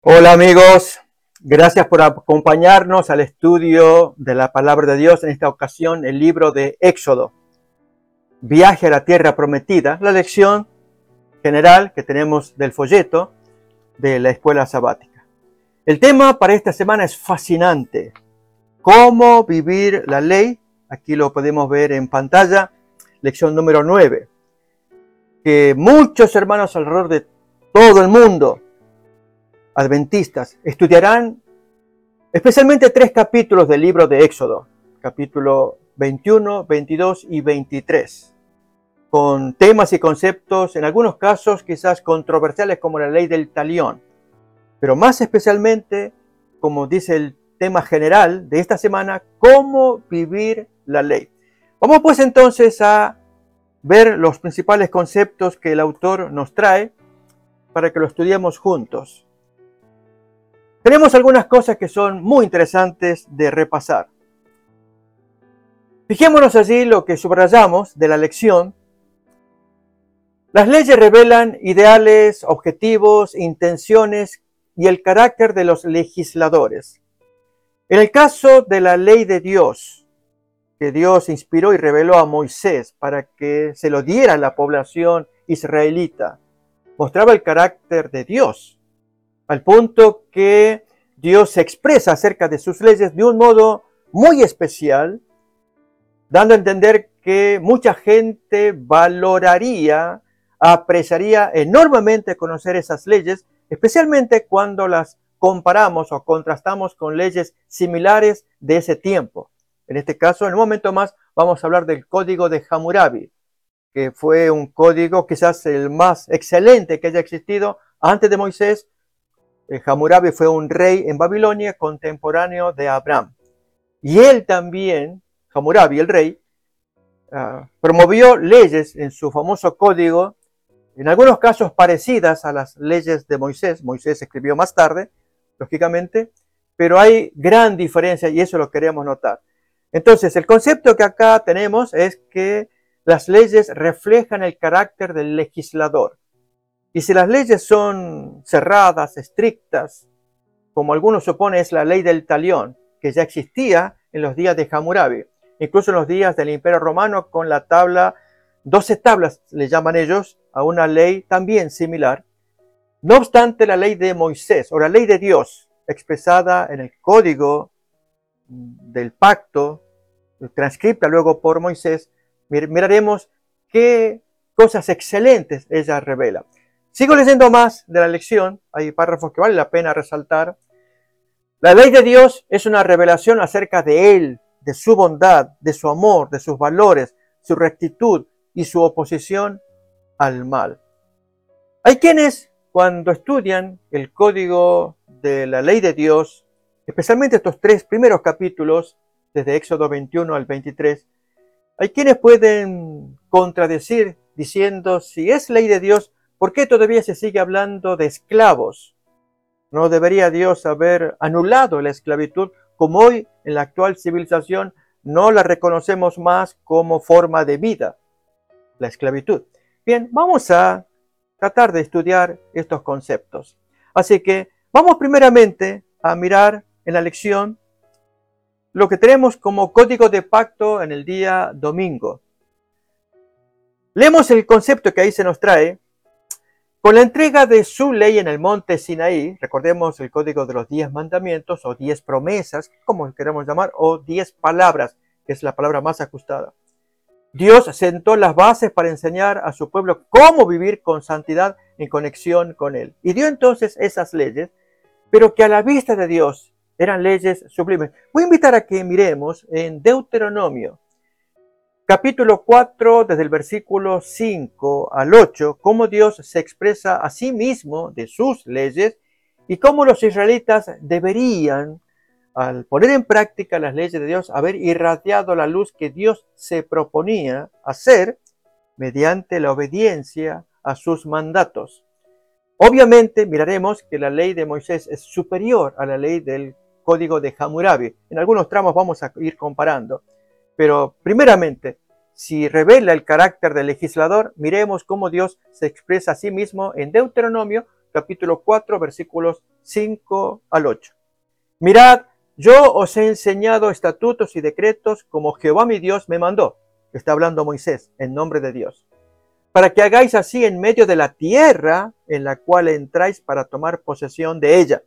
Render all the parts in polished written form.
Hola amigos, gracias por acompañarnos al estudio de la palabra de Dios, en esta ocasión el libro de Éxodo, Viaje a la Tierra Prometida, la lección general que tenemos del folleto de la escuela sabática. El tema para esta semana es fascinante, cómo vivir la ley, aquí lo podemos ver en pantalla, lección número 9, que muchos hermanos alrededor de todo el mundo adventistas estudiarán especialmente 3 capítulos del libro de Éxodo, capítulo 21, 22 y 23, con temas y conceptos en algunos casos quizás controversiales como la ley del talión, pero más especialmente, como dice el tema general de esta semana, cómo vivir la ley. Vamos pues entonces a ver los principales conceptos que el autor nos trae para que lo estudiemos juntos. Tenemos algunas cosas que son muy interesantes de repasar. Fijémonos allí lo que subrayamos de la lección. Las leyes revelan ideales, objetivos, intenciones y el carácter de los legisladores. En el caso de la ley de Dios, que Dios inspiró y reveló a Moisés para que se lo diera a la población israelita, mostraba el carácter de Dios, al punto que Dios se expresa acerca de sus leyes de un modo muy especial, dando a entender que mucha gente valoraría, apreciaría enormemente conocer esas leyes, especialmente cuando las comparamos o contrastamos con leyes similares de ese tiempo. En este caso, en un momento más, vamos a hablar del Código de Hammurabi, que fue un código quizás el más excelente que haya existido antes de Moisés. Hammurabi fue un rey en Babilonia contemporáneo de Abraham. Y él también, Hammurabi, el rey, promovió leyes en su famoso código, en algunos casos parecidas a las leyes de Moisés. Moisés escribió más tarde, lógicamente, pero hay gran diferencia y eso lo queremos notar. Entonces, el concepto que acá tenemos es que las leyes reflejan el carácter del legislador. Y si las leyes son cerradas, estrictas, como algunos suponen es la ley del talión, que ya existía en los días de Hammurabi, incluso en los días del Imperio Romano con la tabla, 12 tablas le llaman ellos, a una ley también similar. No obstante, la ley de Moisés o la ley de Dios, expresada en el código del pacto, transcripta luego por Moisés, miraremos qué cosas excelentes ella revela. Sigo leyendo más de la lección, hay párrafos que vale la pena resaltar. La ley de Dios es una revelación acerca de Él, de su bondad, de su amor, de sus valores, su rectitud y su oposición al mal. Hay quienes, cuando estudian el código de la ley de Dios, especialmente estos 3 primeros capítulos, desde Éxodo 21 al 23, hay quienes pueden contradecir diciendo, si es ley de Dios, ¿por qué todavía se sigue hablando de esclavos? ¿No debería Dios haber anulado la esclavitud como hoy en la actual civilización no la reconocemos más como forma de vida, la esclavitud? Bien, vamos a tratar de estudiar estos conceptos. Así que vamos primeramente a mirar en la lección lo que tenemos como código de pacto en el día domingo. Leemos el concepto que ahí se nos trae. Con la entrega de su ley en el monte Sinaí, recordemos el código de los 10 mandamientos o 10 promesas, como queramos llamar, o 10 palabras, que es la palabra más ajustada. Dios sentó las bases para enseñar a su pueblo cómo vivir con santidad en conexión con Él. Y dio entonces esas leyes, pero que a la vista de Dios eran leyes sublimes. Voy a invitar a que miremos en Deuteronomio, capítulo 4, desde el versículo 5 al 8, cómo Dios se expresa a sí mismo de sus leyes y cómo los israelitas deberían, al poner en práctica las leyes de Dios, haber irradiado la luz que Dios se proponía hacer mediante la obediencia a sus mandatos. Obviamente miraremos que la ley de Moisés es superior a la ley del código de Hammurabi. En algunos tramos vamos a ir comparando. Pero primeramente, si revela el carácter del legislador, miremos cómo Dios se expresa a sí mismo en Deuteronomio, capítulo 4, versículos 5 al 8. Mirad, yo os he enseñado estatutos y decretos como Jehová mi Dios me mandó. Está hablando Moisés en nombre de Dios. Para que hagáis así en medio de la tierra en la cual entráis para tomar posesión de ella.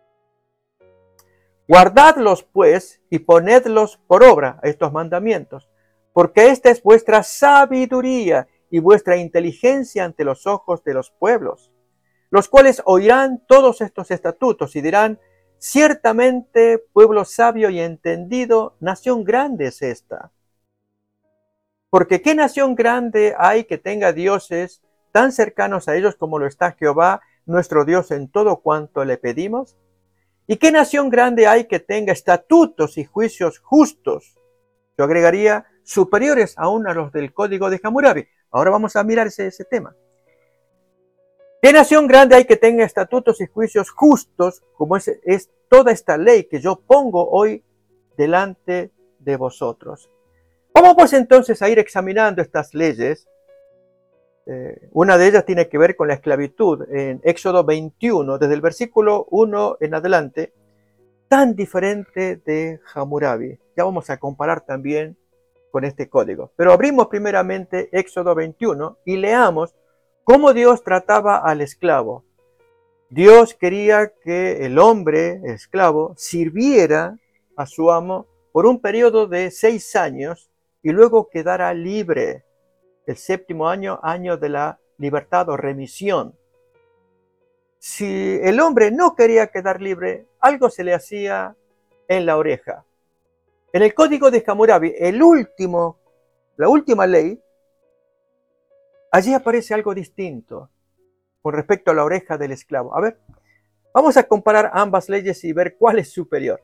Guardadlos pues y ponedlos por obra, estos mandamientos, porque esta es vuestra sabiduría y vuestra inteligencia ante los ojos de los pueblos, los cuales oirán todos estos estatutos y dirán, ciertamente pueblo sabio y entendido, nación grande es esta. Porque ¿qué nación grande hay que tenga dioses tan cercanos a ellos como lo está Jehová, nuestro Dios, en todo cuanto le pedimos? ¿Y qué nación grande hay que tenga estatutos y juicios justos? Yo agregaría superiores aún a los del Código de Hammurabi. Ahora vamos a mirar ese tema. ¿Qué nación grande hay que tenga estatutos y juicios justos como es toda esta ley que yo pongo hoy delante de vosotros? Vamos pues entonces a ir examinando estas leyes. Una de ellas tiene que ver con la esclavitud. En Éxodo 21, desde el versículo 1 en adelante, tan diferente de Hammurabi. Ya vamos a comparar también con este código. Pero abrimos primeramente Éxodo 21 y leamos cómo Dios trataba al esclavo. Dios quería que el hombre, el esclavo, sirviera a su amo por un periodo de 6 años y luego quedara libre. El 7º año, año de la libertad o remisión. Si el hombre no quería quedar libre, algo se le hacía en la oreja. En el Código de Hammurabi, la última ley, allí aparece algo distinto con respecto a la oreja del esclavo. A ver, vamos a comparar ambas leyes y ver cuál es superior.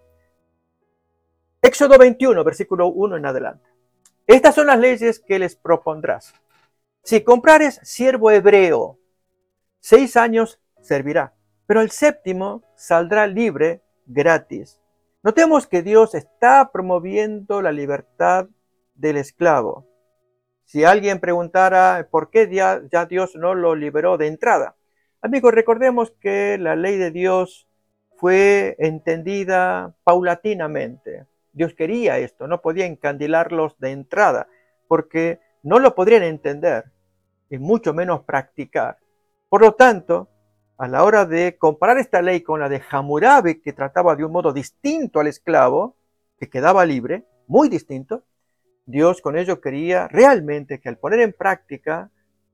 Éxodo 21, versículo 1 en adelante. Estas son las leyes que les propondrás. Si comprares siervo hebreo, 6 años servirá, pero el 7º saldrá libre gratis. Notemos que Dios está promoviendo la libertad del esclavo. Si alguien preguntara por qué ya Dios no lo liberó de entrada. Amigos, recordemos que la ley de Dios fue entendida paulatinamente. Dios quería esto, no podía encandilarlos de entrada, porque no lo podrían entender y mucho menos practicar. Por lo tanto, a la hora de comparar esta ley con la de Hammurabi, que trataba de un modo distinto al esclavo, que quedaba libre, muy distinto, Dios con ello quería realmente que al poner en práctica,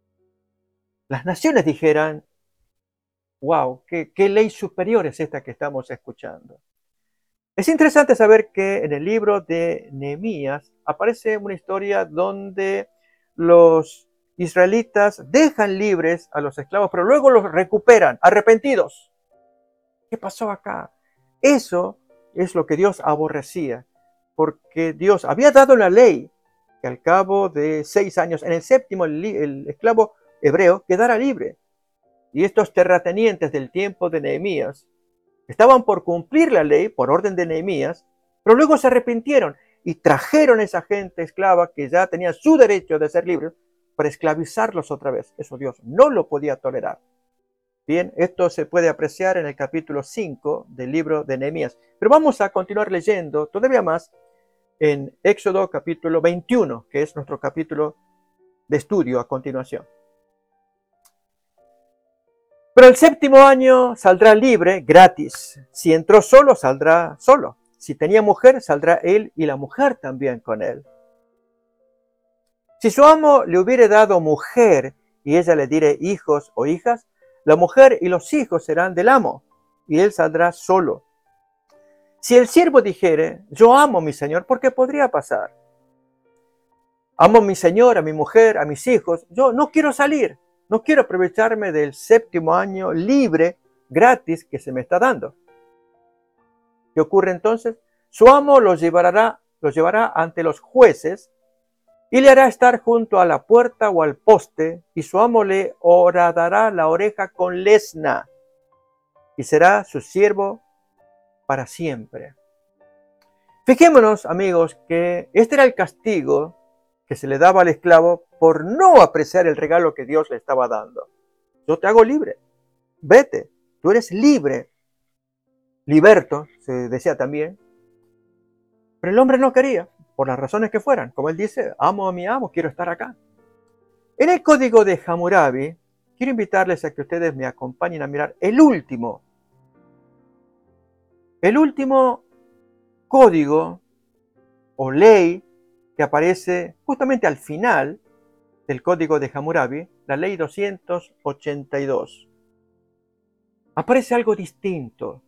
las naciones dijeran, wow, qué ley superior es esta que estamos escuchando. Es interesante saber que en el libro de Nehemías aparece una historia donde los israelitas dejan libres a los esclavos, pero luego los recuperan, arrepentidos. ¿Qué pasó acá? Eso es lo que Dios aborrecía, porque Dios había dado la ley que al cabo de 6 años, en el 7º, el esclavo hebreo quedara libre. Y estos terratenientes del tiempo de Nehemías estaban por cumplir la ley por orden de Nehemías, pero luego se arrepintieron y trajeron a esa gente esclava que ya tenía su derecho de ser libre para esclavizarlos otra vez. Eso Dios no lo podía tolerar. Bien, esto se puede apreciar en el capítulo 5 del libro de Nehemías. Pero vamos a continuar leyendo todavía más en Éxodo capítulo 21, que es nuestro capítulo de estudio a continuación. Pero el 7º año saldrá libre, gratis. Si entró solo, saldrá solo. Si tenía mujer, saldrá él y la mujer también con él. Si su amo le hubiere dado mujer y ella le diere hijos o hijas, la mujer y los hijos serán del amo y él saldrá solo. Si el siervo dijere, yo amo a mi señor, ¿por qué podría pasar? Amo a mi señor, a mi mujer, a mis hijos, yo no quiero salir. No quiero aprovecharme del 7º año libre, gratis, que se me está dando. ¿Qué ocurre entonces? Su amo los llevará ante los jueces y le hará estar junto a la puerta o al poste, y su amo le horadará la oreja con lesna, y será su siervo para siempre. Fijémonos, amigos, que este era el castigo que se le daba al esclavo por no apreciar el regalo que Dios le estaba dando. Yo te hago libre, vete. tú eres libre, liberto, se decía también, pero el hombre no quería, por las razones que fueran. Como él dice, amo a mi amo, quiero estar acá. En el código de Hammurabi, quiero invitarles a que ustedes me acompañen a mirar el último código o ley que aparece justamente al final del código de Hammurabi, la ley 282. Aparece algo distinto.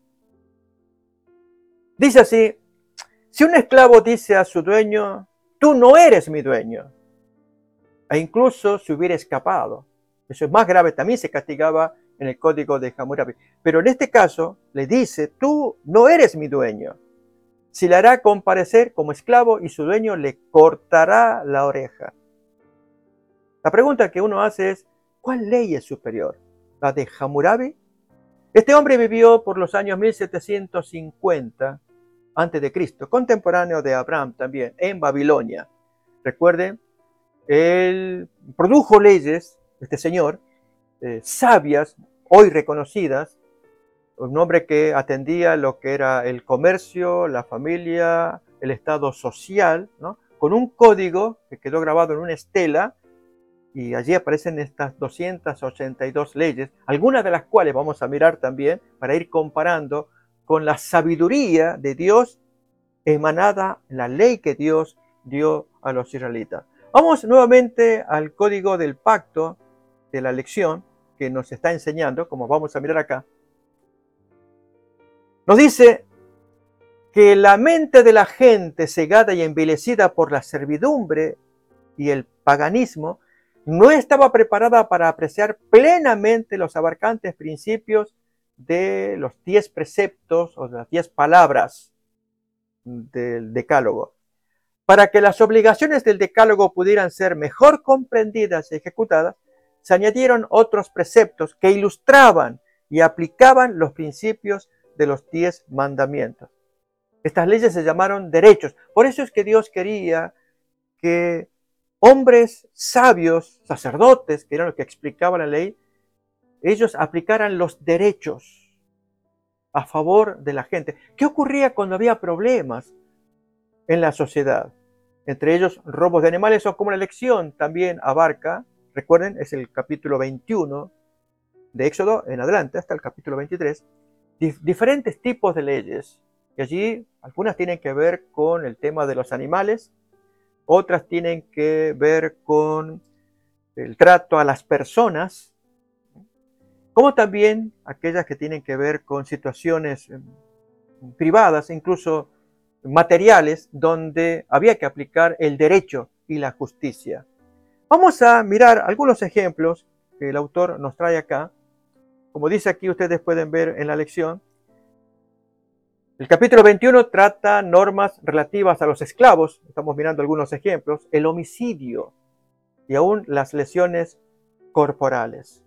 Dice así: si un esclavo dice a su dueño, tú no eres mi dueño, e incluso si hubiera escapado, eso es más grave, también se castigaba en el código de Hammurabi, pero en este caso le dice, tú no eres mi dueño, si le hará comparecer como esclavo y su dueño le cortará la oreja. La pregunta que uno hace es, ¿cuál ley es superior? ¿La de Hammurabi? Este hombre vivió por los años 1750 a.C., contemporáneo de Abraham también, en Babilonia. Recuerden, él produjo leyes, este señor, sabias, hoy reconocidas, un hombre que atendía lo que era el comercio, la familia, el estado social, ¿no? Con un código que quedó grabado en una estela, y allí aparecen estas 282 leyes, algunas de las cuales vamos a mirar también para ir comparando con la sabiduría de Dios emanada en la ley que Dios dio a los israelitas. Vamos nuevamente al código del pacto de la lección que nos está enseñando, como vamos a mirar acá. Nos dice que la mente de la gente cegada y envilecida por la servidumbre y el paganismo no estaba preparada para apreciar plenamente los abarcantes principios de los 10 preceptos o de las 10 palabras del decálogo. Para que las obligaciones del decálogo pudieran ser mejor comprendidas y ejecutadas, se añadieron otros preceptos que ilustraban y aplicaban los principios de los 10 mandamientos. Estas leyes se llamaron derechos. Por eso es que Dios quería que hombres sabios, sacerdotes, que eran los que explicaban la ley, ellos aplicaran los derechos a favor de la gente. ¿Qué ocurría cuando había problemas en la sociedad? Entre ellos robos de animales, o como la lección también abarca, recuerden, es el capítulo 21 de Éxodo en adelante, hasta el capítulo 23, diferentes tipos de leyes. Y allí algunas tienen que ver con el tema de los animales, otras tienen que ver con el trato a las personas, como también aquellas que tienen que ver con situaciones privadas, incluso materiales, donde había que aplicar el derecho y la justicia. Vamos a mirar algunos ejemplos que el autor nos trae acá. Como dice aquí, ustedes pueden ver en la lección, el capítulo 21 trata normas relativas a los esclavos, estamos mirando algunos ejemplos, el homicidio y aún las lesiones corporales.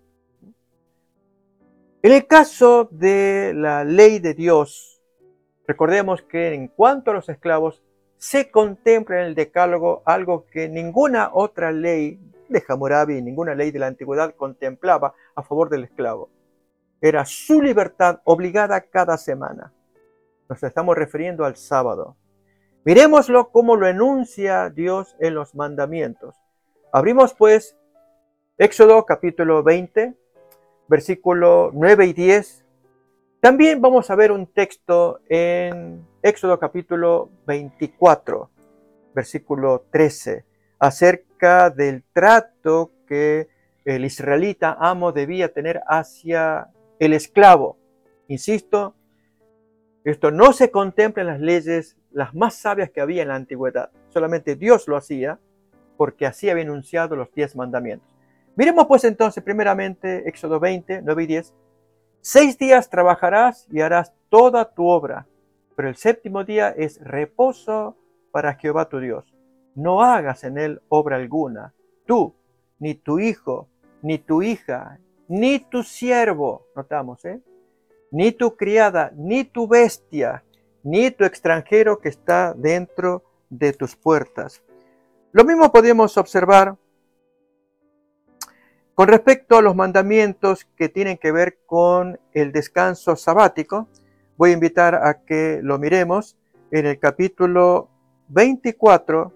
En el caso de la ley de Dios, recordemos que en cuanto a los esclavos, se contempla en el decálogo algo que ninguna otra ley de Hammurabi, ninguna ley de la antigüedad contemplaba a favor del esclavo. Era su libertad obligada cada semana. Nos estamos refiriendo al sábado. Miremoslo cómo lo enuncia Dios en los mandamientos. Abrimos pues Éxodo capítulo 20, versículo 9 y 10. También vamos a ver un texto en Éxodo capítulo 24, versículo 13, acerca del trato que el israelita amo debía tener hacia el esclavo. Insisto, esto no se contempla en las leyes las más sabias que había en la antigüedad. Solamente Dios lo hacía porque así había enunciado los 10 mandamientos. Miremos pues entonces primeramente Éxodo 20, 9 y 10. 6 días trabajarás y harás toda tu obra, pero el séptimo día es reposo para Jehová tu Dios. No hagas en él obra alguna, tú, ni tu hijo, ni tu hija, ni tu siervo, notamos, ni tu criada, ni tu bestia, ni tu extranjero que está dentro de tus puertas. Lo mismo podemos observar Con respecto a los mandamientos que tienen que ver con el descanso sabático, voy a invitar a que lo miremos en el capítulo 24,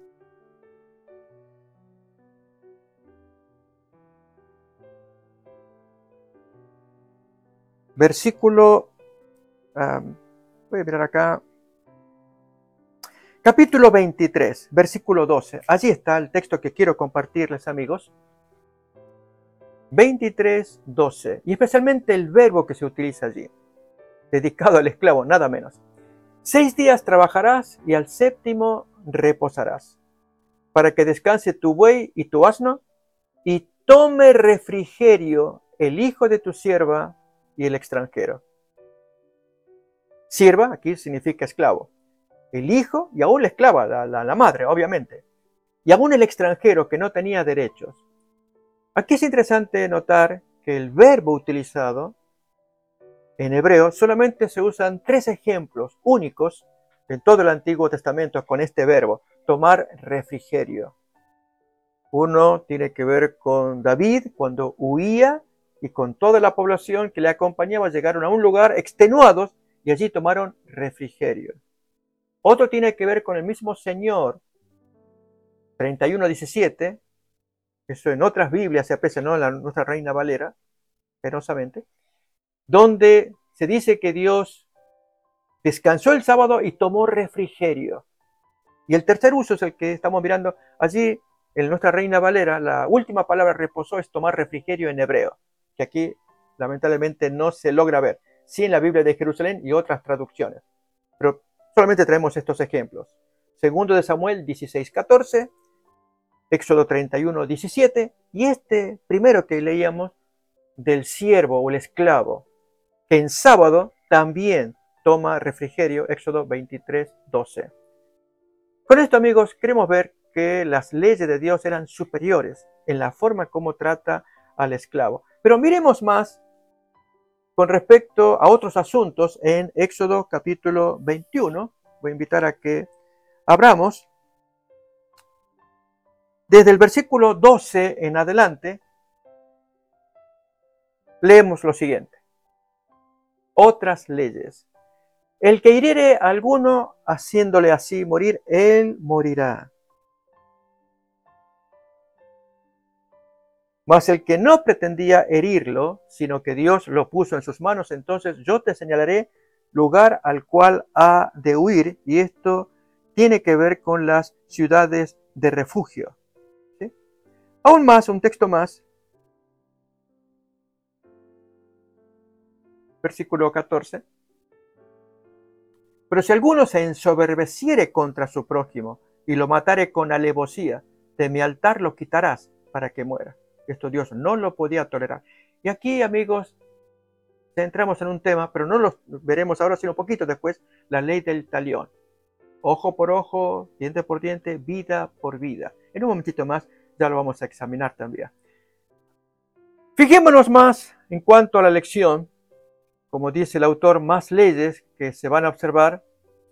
versículo, voy a mirar acá, capítulo 23, versículo 12. Allí está el texto que quiero compartirles, amigos. 23, 12. Y especialmente el verbo que se utiliza allí, dedicado al esclavo, nada menos. 6 días trabajarás y al séptimo reposarás, para que descanse tu buey y tu asno, y tome refrigerio el hijo de tu sierva y el extranjero. Sierva aquí significa esclavo. El hijo y aún la esclava, la madre, obviamente. Y aún el extranjero que no tenía derechos. Aquí es interesante notar que el verbo utilizado en hebreo solamente se usan 3 ejemplos únicos en todo el Antiguo Testamento con este verbo, tomar refrigerio. Uno tiene que ver con David cuando huía y con toda la población que le acompañaba llegaron a un lugar extenuados y allí tomaron refrigerio. Otro tiene que ver con el mismo Señor, 31:17, eso en otras Biblias se aprecia, no en nuestra Reina Valera, penosamente, donde se dice que Dios descansó el sábado y tomó refrigerio. Y el tercer uso es el que estamos mirando allí en nuestra Reina Valera. La última palabra reposó es tomar refrigerio en hebreo, que aquí lamentablemente no se logra ver, sí en la Biblia de Jerusalén y otras traducciones. Pero solamente traemos estos ejemplos. Segundo de Samuel 16:14, Éxodo 31:17 y este primero que leíamos del siervo o el esclavo, que en sábado también toma refrigerio, Éxodo 23:12. Con esto, amigos, queremos ver que las leyes de Dios eran superiores en la forma como trata al esclavo. Pero miremos más con respecto a otros asuntos en Éxodo capítulo 21. Voy a invitar a que abramos desde el versículo 12 en adelante. Leemos lo siguiente. Otras leyes. El que hiriere a alguno haciéndole así morir, él morirá. Mas el que no pretendía herirlo, sino que Dios lo puso en sus manos, entonces yo te señalaré lugar al cual ha de huir, y esto tiene que ver con las ciudades de refugio. ¿Sí? Aún más, un texto más, versículo 14. Pero si alguno se ensoberbeciere contra su prójimo y lo matare con alevosía, de mi altar lo quitarás para que muera. Esto Dios no lo podía tolerar. Y aquí, amigos, entramos en un tema, pero no lo veremos ahora, sino un poquito después, la ley del talión. Ojo por ojo, diente por diente, vida por vida. En un momentito más ya lo vamos a examinar también. Fijémonos más en cuanto a la lección, como dice el autor, más leyes que se van a observar.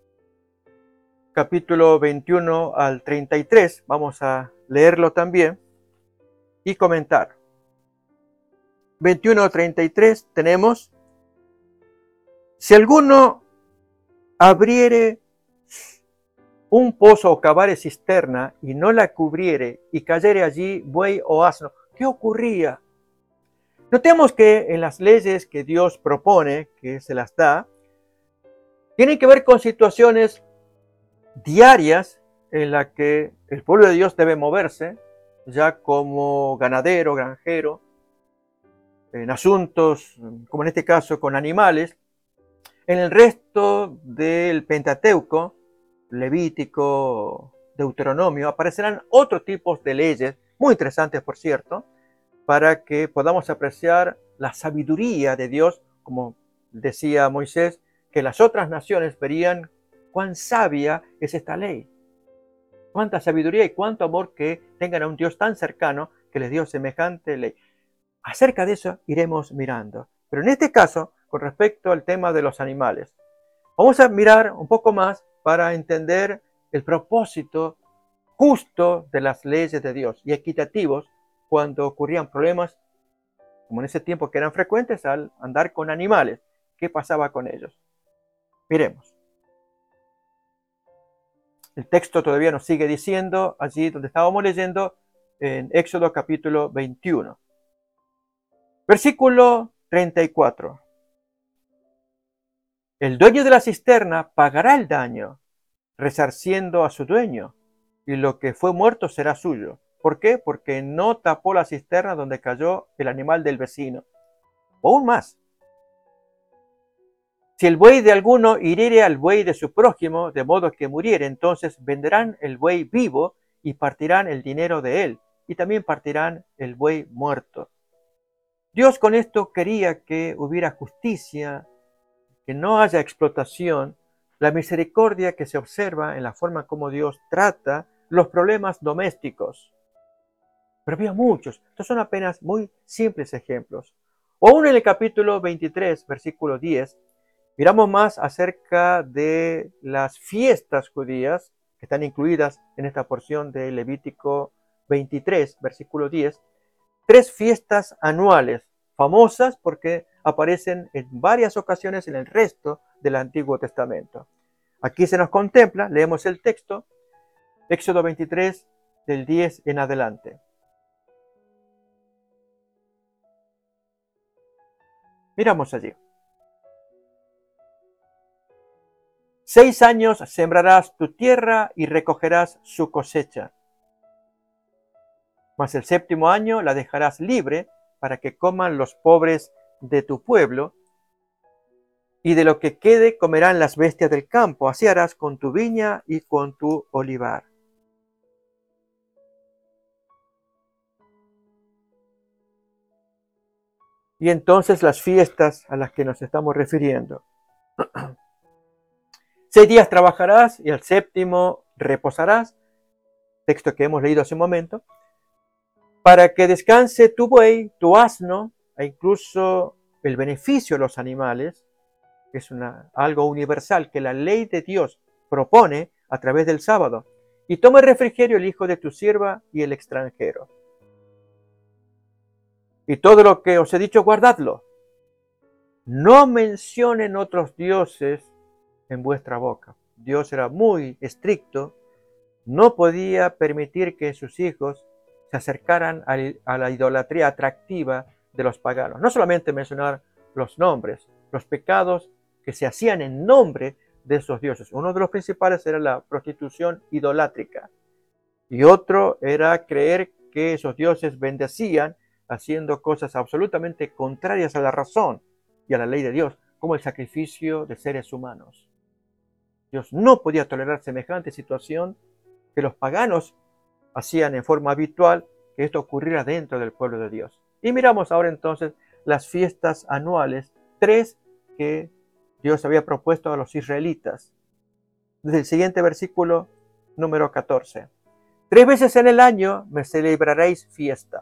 Capítulo 21 al 33, vamos a leerlo también y comentar. 21 al 33 tenemos, si alguno abriere un pozo o cavare cisterna y no la cubriere y cayere allí buey o asno, ¿qué ocurría? Notemos que en las leyes que Dios propone, que se las da, tienen que ver con situaciones diarias en las que el pueblo de Dios debe moverse, ya como ganadero, granjero, en asuntos, como en este caso, con animales. En el resto del Pentateuco, Levítico, Deuteronomio, aparecerán otros tipos de leyes, muy interesantes por cierto, para que podamos apreciar la sabiduría de Dios, como decía Moisés, que las otras naciones verían cuán sabia es esta ley. Cuánta sabiduría y cuánto amor que tengan a un Dios tan cercano que les dio semejante ley. Acerca de eso iremos mirando. Pero en este caso, con respecto al tema de los animales, vamos a mirar un poco más para entender el propósito justo de las leyes de Dios y equitativos cuando ocurrían problemas, como en ese tiempo que eran frecuentes, al andar con animales. ¿Qué pasaba con ellos? Miremos. El texto todavía nos sigue diciendo, allí donde estábamos leyendo, en Éxodo capítulo 21. Versículo 34. El dueño de la cisterna pagará el daño, resarciendo a su dueño, y lo que fue muerto será suyo. ¿Por qué? Porque no tapó la cisterna donde cayó el animal del vecino. O aún más, si el buey de alguno hiriere al buey de su prójimo, de modo que muriere, entonces venderán el buey vivo y partirán el dinero de él, y también partirán el buey muerto. Dios con esto quería que hubiera justicia, que no haya explotación, la misericordia que se observa en la forma como Dios trata los problemas domésticos. Pero había muchos. Estos son apenas muy simples ejemplos. O aún en el capítulo 23, versículo 10, miramos más acerca de las fiestas judías que están incluidas en esta porción de Levítico 23, versículo 10. 3 fiestas anuales, famosas porque aparecen en varias ocasiones en el resto del Antiguo Testamento. Aquí se nos contempla, leemos el texto, Éxodo 23, del 10 en adelante. Miramos allí. 6 años sembrarás tu tierra y recogerás su cosecha. Mas el 7º año la dejarás libre para que coman los pobres de tu pueblo, y de lo que quede comerán las bestias del campo. Así harás con tu viña y con tu olivar. Y entonces las fiestas a las que nos estamos refiriendo. 6 días trabajarás y al 7º reposarás, texto que hemos leído hace un momento, para que descanse tu buey, tu asno, e incluso el beneficio de los animales, que es algo universal que la ley de Dios propone a través del sábado. Y tome refrigerio el hijo de tu sierva y el extranjero. Y todo lo que os he dicho, guardadlo. No mencionen otros dioses en vuestra boca. Dios era muy estricto, no podía permitir que sus hijos se acercaran a la idolatría atractiva de los paganos. No solamente mencionar los nombres, los pecados que se hacían en nombre de esos dioses. Uno de los principales era la prostitución idolátrica, y otro era creer que esos dioses bendecían haciendo cosas absolutamente contrarias a la razón y a la ley de Dios, como el sacrificio de seres humanos. Dios no podía tolerar semejante situación que los paganos hacían en forma habitual, que esto ocurriera dentro del pueblo de Dios. Y miramos ahora entonces las fiestas anuales, 3 que Dios había propuesto a los israelitas. Desde el siguiente versículo, número 14. 3 veces en el año me celebraréis fiesta.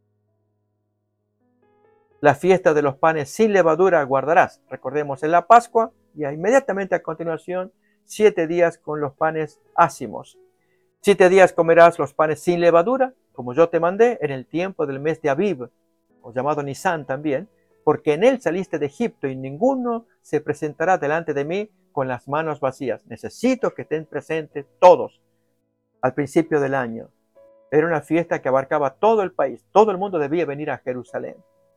La fiesta de los panes sin levadura guardarás. Recordemos, en la Pascua, y inmediatamente a continuación, 7 días con los panes ácimos. 7 días comerás los panes sin levadura, como yo te mandé, en el tiempo del mes de Abib, o llamado Nisan también, porque en él saliste de Egipto, y ninguno se presentará delante de mí con las manos vacías. Necesito que estén presentes todos al principio del año. Era una fiesta que abarcaba todo el país. Todo el mundo debía venir a Jerusalén.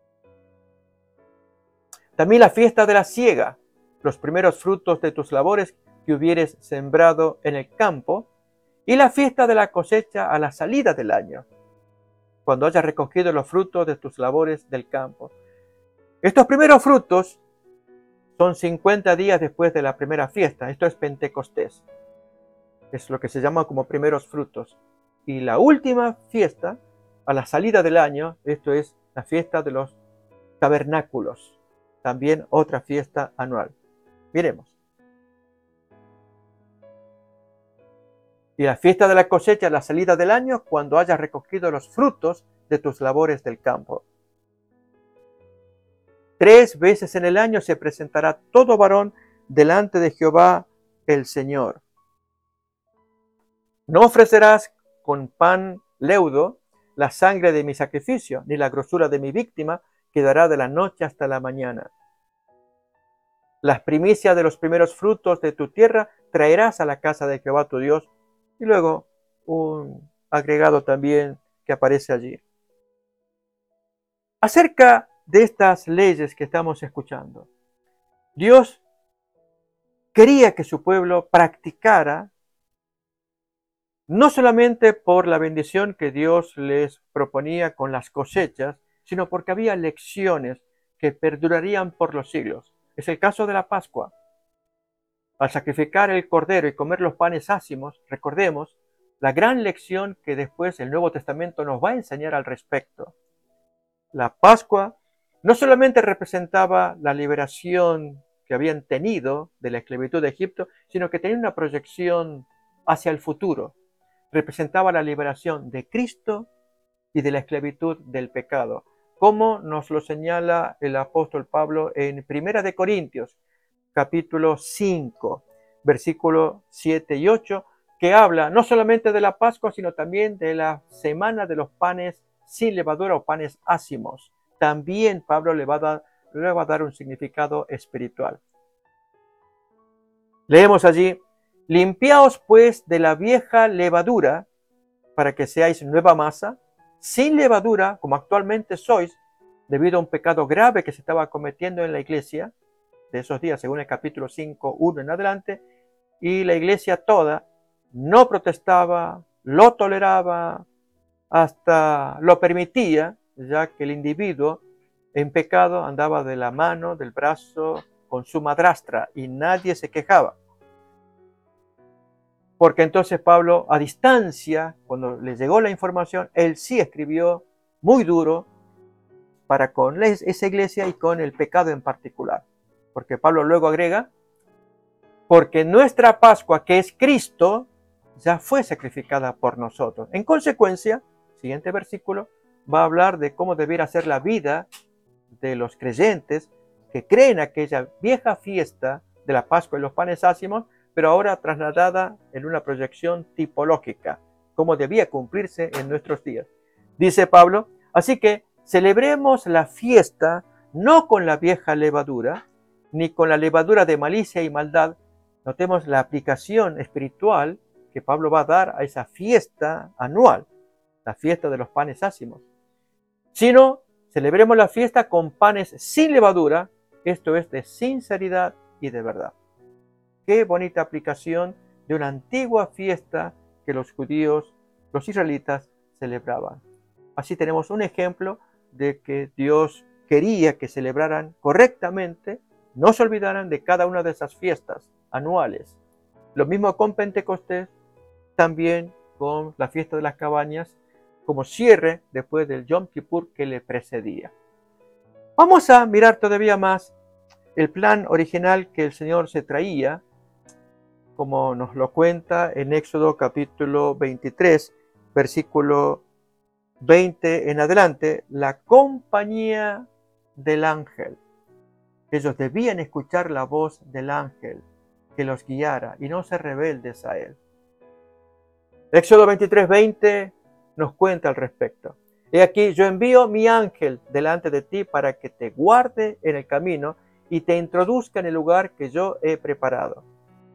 También la fiesta de la siega, los primeros frutos de tus labores que hubieres sembrado en el campo, y la fiesta de la cosecha a la salida del año, cuando hayas recogido los frutos de tus labores del campo. Estos primeros frutos son 50 días después de la primera fiesta. Esto es Pentecostés. Es lo que se llama como primeros frutos. Y la última fiesta, a la salida del año, esto es la fiesta de los tabernáculos. También otra fiesta anual. Miremos. Y la fiesta de la cosecha a la salida del año, cuando hayas recogido los frutos de tus labores del campo. 3 veces en el año se presentará todo varón delante de Jehová el Señor. No ofrecerás con pan leudo, la sangre de mi sacrificio, ni la grosura de mi víctima quedará de la noche hasta la mañana. Las primicias de los primeros frutos de tu tierra traerás a la casa de Jehová tu Dios. Y luego un agregado también que aparece allí. Acerca de estas leyes que estamos escuchando, Dios quería que su pueblo practicara, no solamente por la bendición que Dios les proponía con las cosechas, sino porque había lecciones que perdurarían por los siglos. Es el caso de la Pascua. Al sacrificar el cordero y comer los panes ácimos, recordemos la gran lección que después el Nuevo Testamento nos va a enseñar al respecto. La Pascua no solamente representaba la liberación que habían tenido de la esclavitud de Egipto, sino que tenía una proyección hacia el futuro. Representaba la liberación de Cristo y de la esclavitud del pecado, como nos lo señala el apóstol Pablo en 1 de Corintios, capítulo 5, versículos 7 y 8, que habla no solamente de la Pascua, sino también de la semana de los panes sin levadura o panes ácimos. También Pablo le va a dar un significado espiritual. Leemos allí: limpiaos pues de la vieja levadura para que seáis nueva masa, sin levadura, como actualmente sois, debido a un pecado grave que se estaba cometiendo en la iglesia de esos días, según el capítulo 5, 1 en adelante, y la iglesia toda no protestaba, lo toleraba, hasta lo permitía, ya que el individuo en pecado andaba de la mano, del brazo, con su madrastra, y nadie se quejaba. Porque entonces Pablo, a distancia, cuando le llegó la información, él sí escribió muy duro para con esa iglesia y con el pecado en particular. Porque Pablo luego agrega: porque nuestra Pascua, que es Cristo, ya fue sacrificada por nosotros. En consecuencia, siguiente versículo, va a hablar de cómo debiera ser la vida de los creyentes que creen aquella vieja fiesta de la Pascua y los panes ácimos, pero ahora trasladada en una proyección tipológica, como debía cumplirse en nuestros días. Dice Pablo: así que celebremos la fiesta no con la vieja levadura, ni con la levadura de malicia y maldad. Notemos la aplicación espiritual que Pablo va a dar a esa fiesta anual, la fiesta de los panes ácimos, sino celebremos la fiesta con panes sin levadura, esto es, de sinceridad y de verdad. Qué bonita aplicación de una antigua fiesta que los judíos, los israelitas, celebraban. Así tenemos un ejemplo de que Dios quería que celebraran correctamente, no se olvidaran de cada una de esas fiestas anuales. Lo mismo con Pentecostés, también con la fiesta de las cabañas, como cierre después del Yom Kippur que le precedía. Vamos a mirar todavía más el plan original que el Señor se traía, como nos lo cuenta en Éxodo capítulo 23, versículo 20 en adelante, la compañía del ángel. Ellos debían escuchar la voz del ángel que los guiara y no ser rebeldes a él. Éxodo 23, 20 nos cuenta al respecto. He aquí, yo envío mi ángel delante de ti para que te guarde en el camino y te introduzca en el lugar que yo he preparado.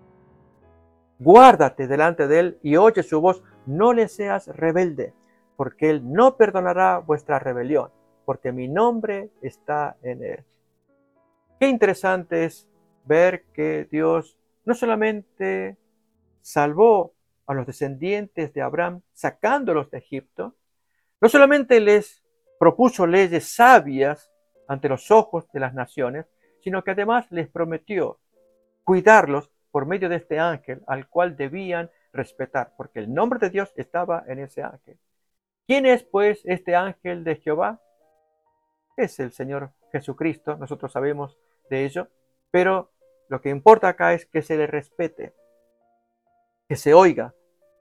Guárdate delante de él y oye su voz, no le seas rebelde, porque él no perdonará vuestra rebelión, porque mi nombre está en él. Qué interesante es ver que Dios no solamente salvó a los descendientes de Abraham sacándolos de Egipto, no solamente les propuso leyes sabias ante los ojos de las naciones, sino que además les prometió cuidarlos por medio de este ángel al cual debían respetar, porque el nombre de Dios estaba en ese ángel. ¿Quién es pues este ángel de Jehová? Es el Señor Jesucristo, nosotros sabemos de ello, pero lo que importa acá es que se le respete, que se oiga,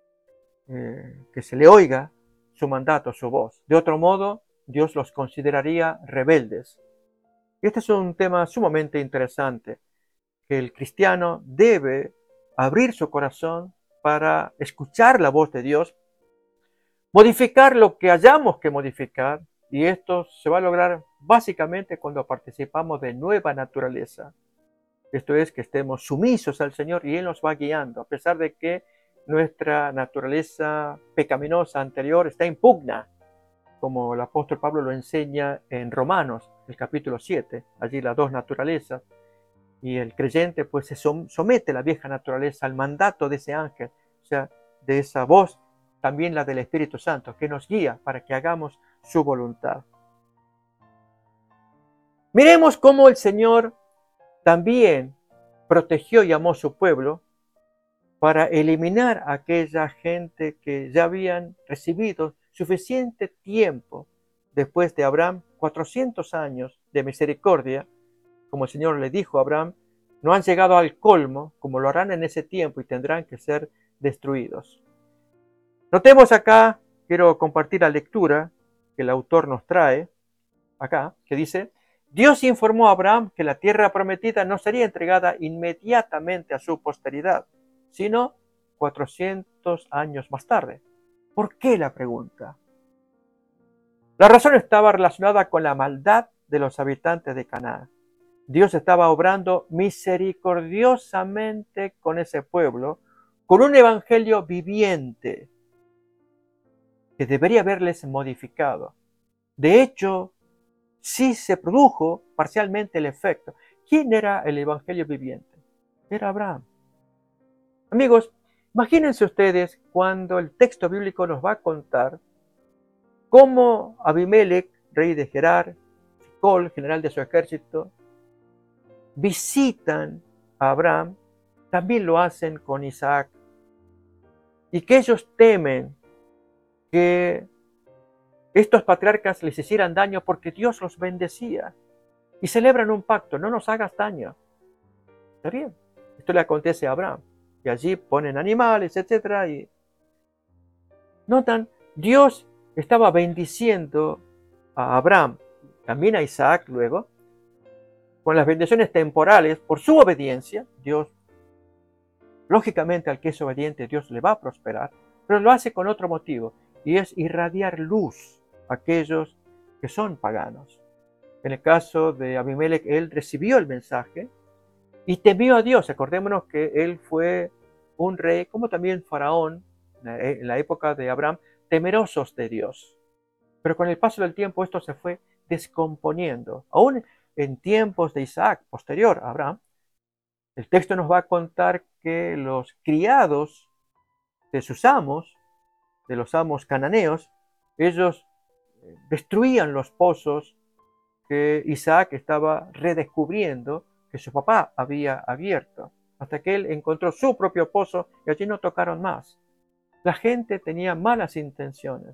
que se le oiga su mandato, su voz. De otro modo, Dios los consideraría rebeldes. Y este es un tema sumamente interesante, que el cristiano debe abrir su corazón para escuchar la voz de Dios, modificar lo que hayamos que modificar, y esto se va a lograr básicamente cuando participamos de nueva naturaleza. Esto es, que estemos sumisos al Señor y Él nos va guiando, a pesar de que nuestra naturaleza pecaminosa anterior está en pugna, como el apóstol Pablo lo enseña en Romanos, el capítulo 7, allí las dos naturalezas, y el creyente pues se somete a la vieja naturaleza al mandato de ese ángel, o sea, de esa voz, también la del Espíritu Santo, que nos guía para que hagamos su voluntad. Miremos cómo el Señor también protegió y amó a su pueblo para eliminar a aquella gente que ya habían recibido suficiente tiempo después de Abraham, 400 años de misericordia, como el Señor le dijo a Abraham, no han llegado al colmo, como lo harán en ese tiempo y tendrán que ser destruidos. Notemos acá, quiero compartir la lectura que el autor nos trae acá, que dice: Dios informó a Abraham que la tierra prometida no sería entregada inmediatamente a su posteridad, sino 400 años más tarde. ¿Por qué la pregunta? La razón estaba relacionada con la maldad de los habitantes de Canaán. Dios estaba obrando misericordiosamente con ese pueblo, con un evangelio viviente que debería haberles modificado. De hecho, sí se produjo parcialmente el efecto. ¿Quién era el evangelio viviente? Era Abraham. Amigos, imagínense ustedes cuando el texto bíblico nos va a contar cómo Abimelech, rey de Gerar, Ficol, general de su ejército, visitan a Abraham, también lo hacen con Isaac, y que ellos temen que estos patriarcas les hicieran daño porque Dios los bendecía, y celebran un pacto: no nos hagas daño. Está bien, esto le acontece a Abraham, y allí ponen animales, etc. Y notan, Dios estaba bendiciendo a Abraham, también a Isaac luego, con las bendiciones temporales por su obediencia. Dios, lógicamente, al que es obediente, Dios le va a prosperar, pero lo hace con otro motivo, y es irradiar luz a aquellos que son paganos. En el caso de Abimelech, él recibió el mensaje y temió a Dios. Acordémonos que él fue un rey, como también Faraón, en la época de Abraham, temerosos de Dios. Pero con el paso del tiempo esto se fue descomponiendo. Aún en tiempos de Isaac, posterior a Abraham, el texto nos va a contar que los criados de sus amos, de los amos cananeos, ellos destruían los pozos que Isaac estaba redescubriendo que su papá había abierto, hasta que él encontró su propio pozo y allí no tocaron más. La gente tenía malas intenciones.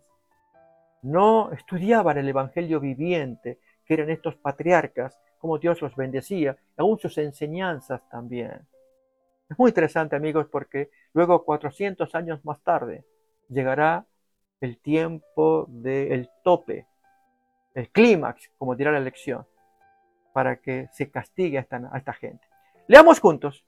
No estudiaban el evangelio viviente, que eran estos patriarcas, cómo Dios los bendecía, aún sus enseñanzas también. Es muy interesante, amigos, porque luego, 400 años más tarde, llegará el tiempo del tope, el clímax, como dirá la lección, para que se castigue a esta gente. Leamos juntos.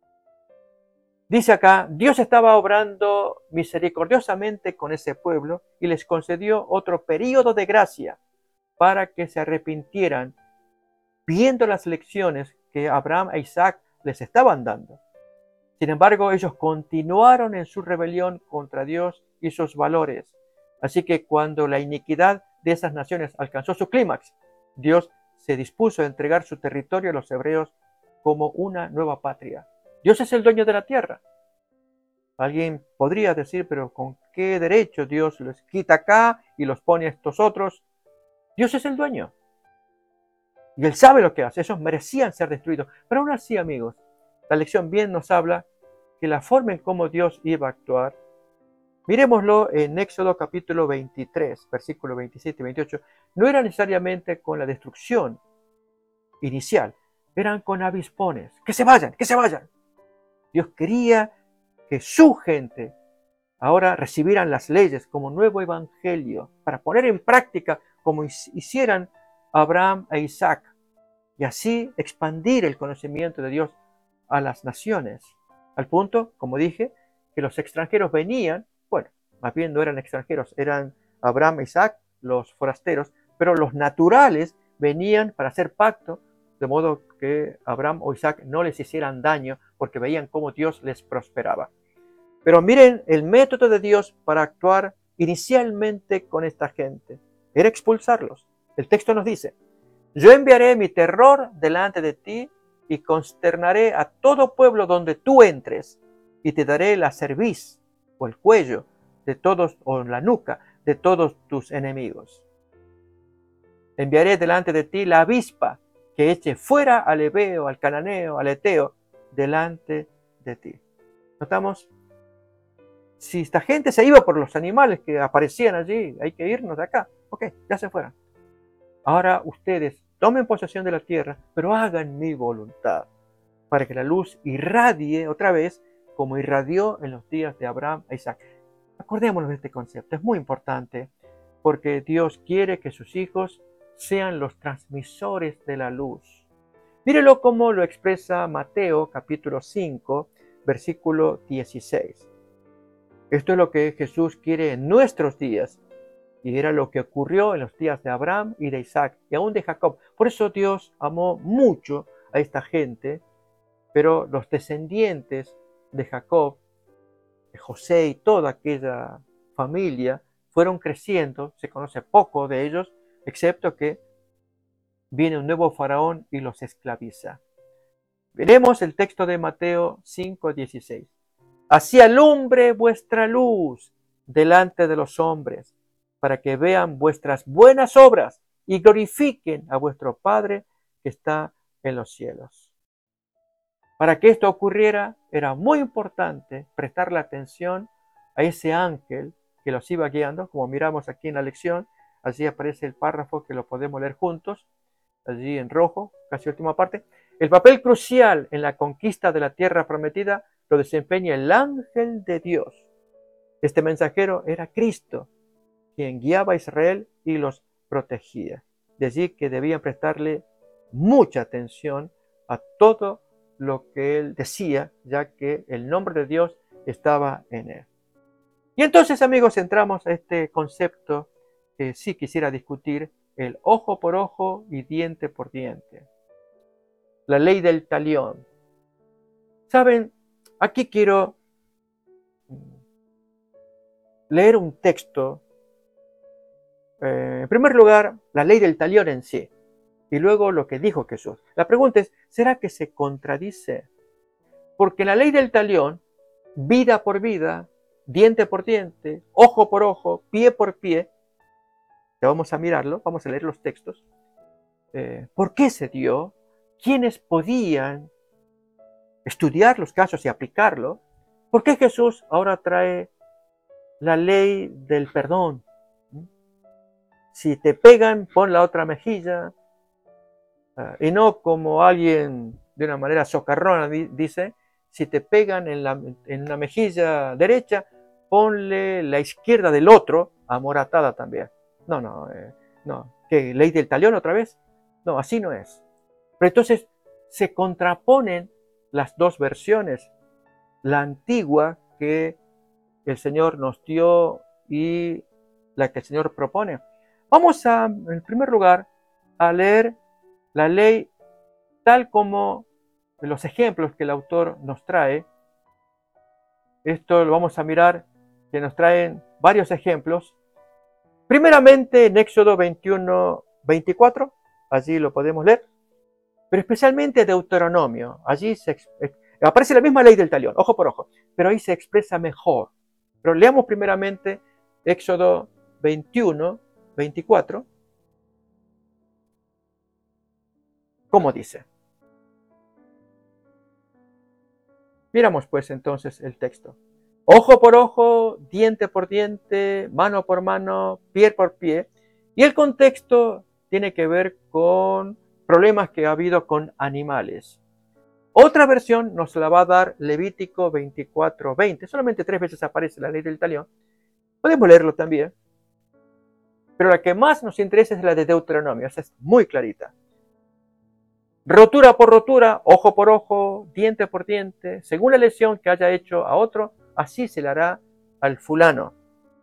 Dice acá: Dios estaba obrando misericordiosamente con ese pueblo y les concedió otro período de gracia para que se arrepintieran, viendo las lecciones que Abraham e Isaac les estaban dando. Sin embargo, ellos continuaron en su rebelión contra Dios y sus valores. Así que cuando la iniquidad de esas naciones alcanzó su clímax, Dios se dispuso a entregar su territorio a los hebreos como una nueva patria. Dios es el dueño de la tierra. Alguien podría decir: pero ¿con qué derecho Dios los quita acá y los pone a estos otros? Dios es el dueño. Y Él sabe lo que hace. Ellos merecían ser destruidos. Pero aún así, amigos, la lección bien nos habla que la forma en cómo Dios iba a actuar, miremoslo en Éxodo capítulo 23, versículos 27 y 28, no era necesariamente con la destrucción inicial, eran con avispones. ¡Que se vayan! ¡Que se vayan! Dios quería que su gente ahora recibieran las leyes como nuevo evangelio, para poner en práctica como hicieran Abraham e Isaac, y así expandir el conocimiento de Dios a las naciones, al punto, como dije, que los extranjeros venían, bueno, más bien no eran extranjeros, eran Abraham e Isaac, los forasteros, pero los naturales venían para hacer pacto, de modo que Abraham o Isaac no les hicieran daño, porque veían cómo Dios les prosperaba. Pero miren el método de Dios para actuar inicialmente con esta gente. Era expulsarlos. El texto nos dice: yo enviaré mi terror delante de ti y consternaré a todo pueblo donde tú entres, y te daré la cerviz o el cuello de todos, o la nuca de todos tus enemigos. Enviaré delante de ti la avispa que eche fuera al hebeo, al cananeo, al eteo, delante de ti. ¿Notamos? Si esta gente se iba por los animales que aparecían allí, hay que irnos de acá. Ok, ya se fueron. Ahora ustedes tomen posesión de la tierra, pero hagan mi voluntad, para que la luz irradie otra vez como irradió en los días de Abraham e Isaac. Acordémonos de este concepto, es muy importante, porque Dios quiere que sus hijos sean los transmisores de la luz. Mírelo como lo expresa Mateo capítulo 5, versículo 16. Esto es lo que Jesús quiere en nuestros días, y era lo que ocurrió en los días de Abraham y de Isaac, y aún de Jacob. Por eso Dios amó mucho a esta gente, pero los descendientes de Jacob, de José y toda aquella familia, fueron creciendo. Se conoce poco de ellos, excepto que viene un nuevo faraón y los esclaviza. Veremos el texto de Mateo 5:16. Así alumbre vuestra luz delante de los hombres, para que vean vuestras buenas obras y glorifiquen a vuestro Padre que está en los cielos. Para que esto ocurriera, era muy importante prestarle atención a ese ángel que los iba guiando, como miramos aquí en la lección. Allí aparece el párrafo que lo podemos leer juntos, allí en rojo, casi última parte. El papel crucial en la conquista de la tierra prometida lo desempeña el ángel de Dios. Este mensajero era Cristo, quien guiaba a Israel y los protegía. De allí que debían prestarle mucha atención a todo lo que él decía, ya que el nombre de Dios estaba en él. Y entonces, amigos, entramos a este concepto que sí quisiera discutir: el ojo por ojo y diente por diente. La ley del talión. Saben, aquí quiero leer un texto. En primer lugar, la ley del talión en sí, y luego lo que dijo Jesús. La pregunta es, ¿será que se contradice? Porque la ley del talión, vida por vida, diente por diente, ojo por ojo, pie por pie, ya vamos a mirarlo, vamos a leer los textos. ¿Por qué se dio? ¿Quiénes podían estudiar los casos y aplicarlo? ¿Por qué Jesús ahora trae la ley del perdón? Si te pegan, pon la otra mejilla, y no como alguien de una manera socarrona dice: si te pegan en una mejilla derecha, ponle la izquierda del otro amoratada también. No. ¿Qué, ley del talión otra vez? No, así no es. Pero entonces se contraponen las dos versiones, la antigua que el Señor nos dio y la que el Señor propone. Vamos en primer lugar, a leer la ley tal como los ejemplos que el autor nos trae. Esto lo vamos a mirar, que nos traen varios ejemplos. Primeramente en Éxodo 21:24, allí lo podemos leer, pero especialmente Deuteronomio. Allí aparece la misma ley del talión, ojo por ojo, pero ahí se expresa mejor. Pero leamos primeramente Éxodo 21:24. ¿Cómo dice? Miramos pues entonces el texto. Ojo por ojo, diente por diente, mano por mano, pie por pie. Y el contexto tiene que ver con problemas que ha habido con animales. Otra versión nos la va a dar Levítico 24:20. Solamente 3 veces aparece la ley del talión. Podemos leerlo también. Pero la que más nos interesa es la de Deuteronomio. Esa es muy clarita. Rotura por rotura, ojo por ojo, diente por diente, según la lesión que haya hecho a otro, así se le hará al fulano.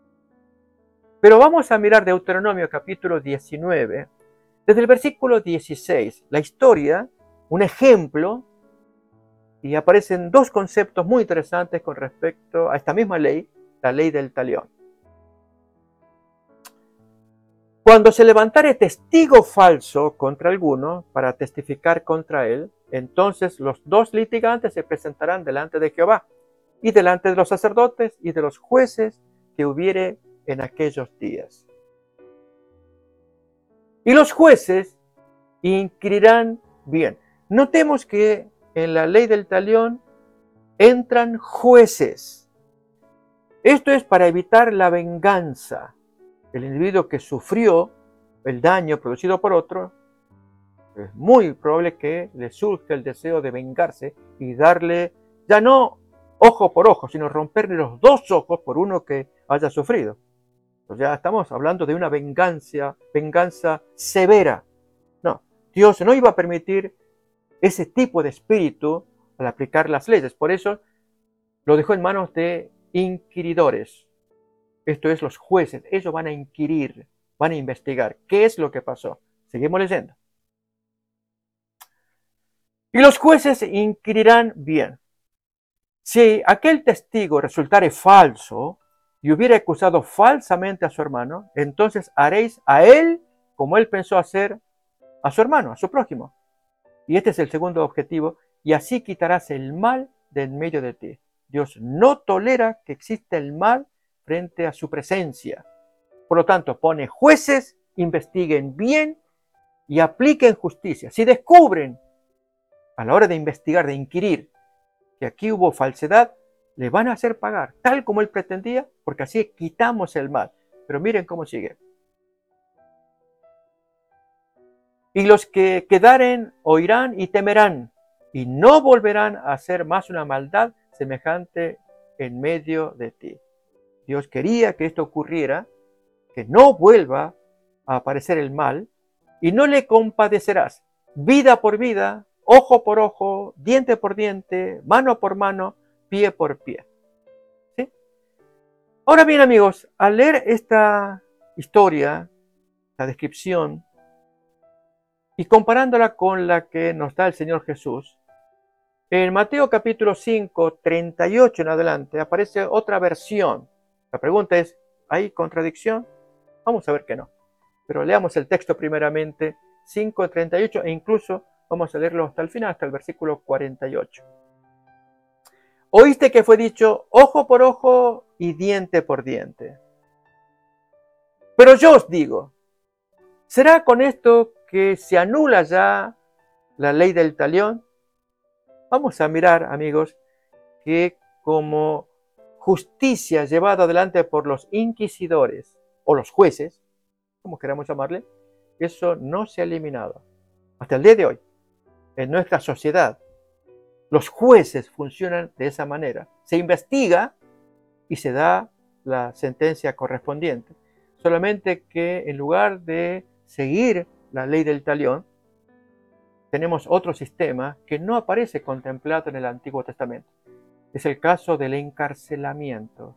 Pero vamos a mirar Deuteronomio capítulo 19, desde el versículo 16, la historia, un ejemplo, y aparecen dos conceptos muy interesantes con respecto a esta misma ley, la ley del talión. Cuando se levantare testigo falso contra alguno para testificar contra él, entonces los dos litigantes se presentarán delante de Jehová y delante de los sacerdotes y de los jueces que hubiere en aquellos días. Y los jueces inquirirán bien. Notemos que en la ley del talión entran jueces. Esto es para evitar la venganza. El individuo que sufrió el daño producido por otro, es muy probable que le surja el deseo de vengarse y darle, ya no ojo por ojo, sino romperle los dos ojos por uno que haya sufrido. Pues ya estamos hablando de una venganza severa. No, Dios no iba a permitir ese tipo de espíritu al aplicar las leyes. Por eso lo dejó en manos de inquiridores. Esto es, los jueces. Ellos van a inquirir, van a investigar qué es lo que pasó. Seguimos leyendo. Y los jueces inquirirán bien. Si aquel testigo resultare falso y hubiera acusado falsamente a su hermano, entonces haréis a él como él pensó hacer a su hermano, a su prójimo. Y este es el segundo objetivo, y así quitarás el mal de en medio de ti. Dios no tolera que exista el mal frente a su presencia. Por lo tanto, pone jueces, investiguen bien y apliquen justicia. Si descubren a la hora de investigar, de inquirir, que aquí hubo falsedad, le van a hacer pagar, tal como él pretendía, porque así quitamos el mal. Pero miren cómo sigue. Y los que quedaren oirán y temerán, y no volverán a hacer más una maldad semejante en medio de ti. Dios quería que esto ocurriera, que no vuelva a aparecer el mal, y no le compadecerás, vida por vida, ojo por ojo, diente por diente, mano por mano, pie por pie. ¿Sí? Ahora bien, amigos, al leer esta historia, la descripción, y comparándola con la que nos da el Señor Jesús, en Mateo capítulo 5, 38 en adelante, aparece otra versión. La pregunta es, ¿hay contradicción? Vamos a ver que no. Pero leamos el texto primeramente, 5:38, e incluso vamos a leerlo hasta el final, hasta el versículo 48. Oíste que fue dicho ojo por ojo y diente por diente. Pero yo os digo, ¿será con esto que se anula ya la ley del talión? Vamos a mirar, amigos, que como justicia llevada adelante por los inquisidores o los jueces, como queramos llamarle, eso no se ha eliminado. Hasta el día de hoy, en nuestra sociedad, los jueces funcionan de esa manera. Se investiga y se da la sentencia correspondiente. Solamente que en lugar de seguir la ley del talión, tenemos otro sistema que no aparece contemplado en el Antiguo Testamento. Es el caso del encarcelamiento.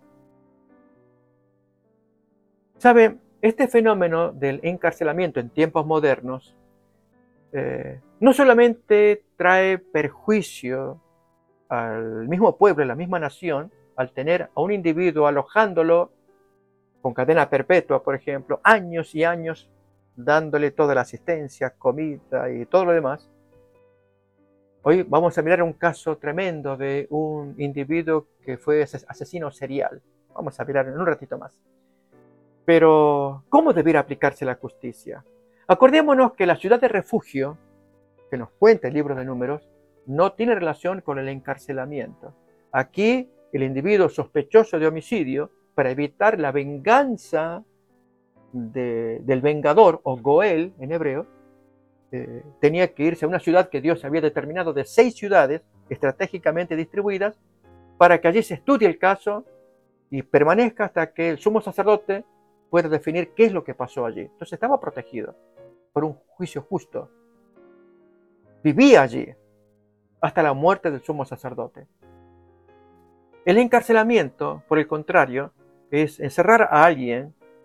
¿Sabe? Este fenómeno del encarcelamiento en tiempos modernos no solamente trae perjuicio al mismo pueblo, a la misma nación, al tener a un individuo alojándolo con cadena perpetua, por ejemplo, años y años, dándole toda la asistencia, comida y todo lo demás. Hoy vamos a mirar un caso tremendo de un individuo que fue asesino serial. Vamos a mirar en un ratito más. Pero, ¿cómo debiera aplicarse la justicia? Acordémonos que la ciudad de refugio, que nos cuenta el libro de Números, no tiene relación con el encarcelamiento. Aquí, el individuo sospechoso de homicidio, para evitar la venganza del vengador, o Goel en hebreo, tenía que irse a una ciudad que Dios había determinado de 6 ciudades estratégicamente distribuidas para que allí se estudie el caso y permanezca hasta que el sumo sacerdote pueda definir qué es lo que pasó allí. Entonces estaba protegido por un juicio justo. Vivía allí hasta la muerte del sumo sacerdote. El encarcelamiento, por el contrario, es encerrar a alguien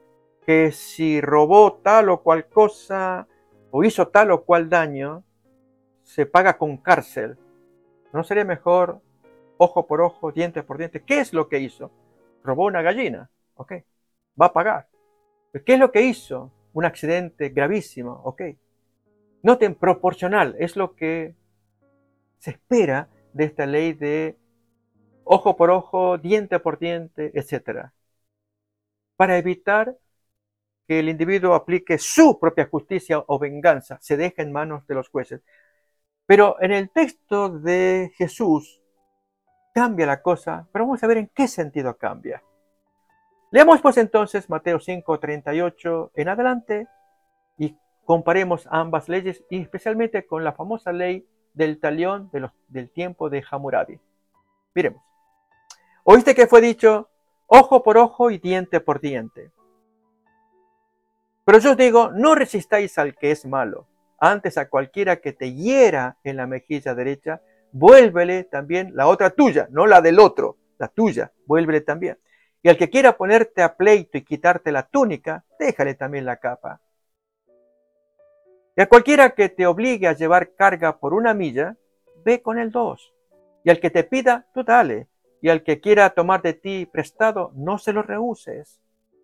que si robó tal o cual cosa o hizo tal o cual daño, se paga con cárcel. ¿No sería mejor ojo por ojo, diente por diente? ¿Qué es lo que hizo? Robó una gallina. Ok, va a pagar. ¿Qué es lo que hizo? Un accidente gravísimo. Ok. Noten, proporcional es lo que se espera de esta ley de ojo por ojo, diente por diente, etc. Para evitar que el individuo aplique su propia justicia o venganza, se deja en manos de los jueces. Pero en el texto de Jesús cambia la cosa, pero vamos a ver en qué sentido cambia. Leamos pues entonces Mateo 5:38 en adelante y comparemos ambas leyes y especialmente con la famosa ley del talión del tiempo de Hammurabi. Miremos. Oíste que fue dicho ojo por ojo y diente por diente. Pero yo os digo, no resistáis al que es malo. Antes a cualquiera que te hiera en la mejilla derecha, vuélvele también la otra tuya, no la del otro, la tuya, vuélvele también. Y al que quiera ponerte a pleito y quitarte la túnica, déjale también la capa. Y a cualquiera que te obligue a llevar carga por 1 milla, ve con él 2. Y al que te pida, tú dale. Y al que quiera tomar de ti prestado, no se lo rehuses.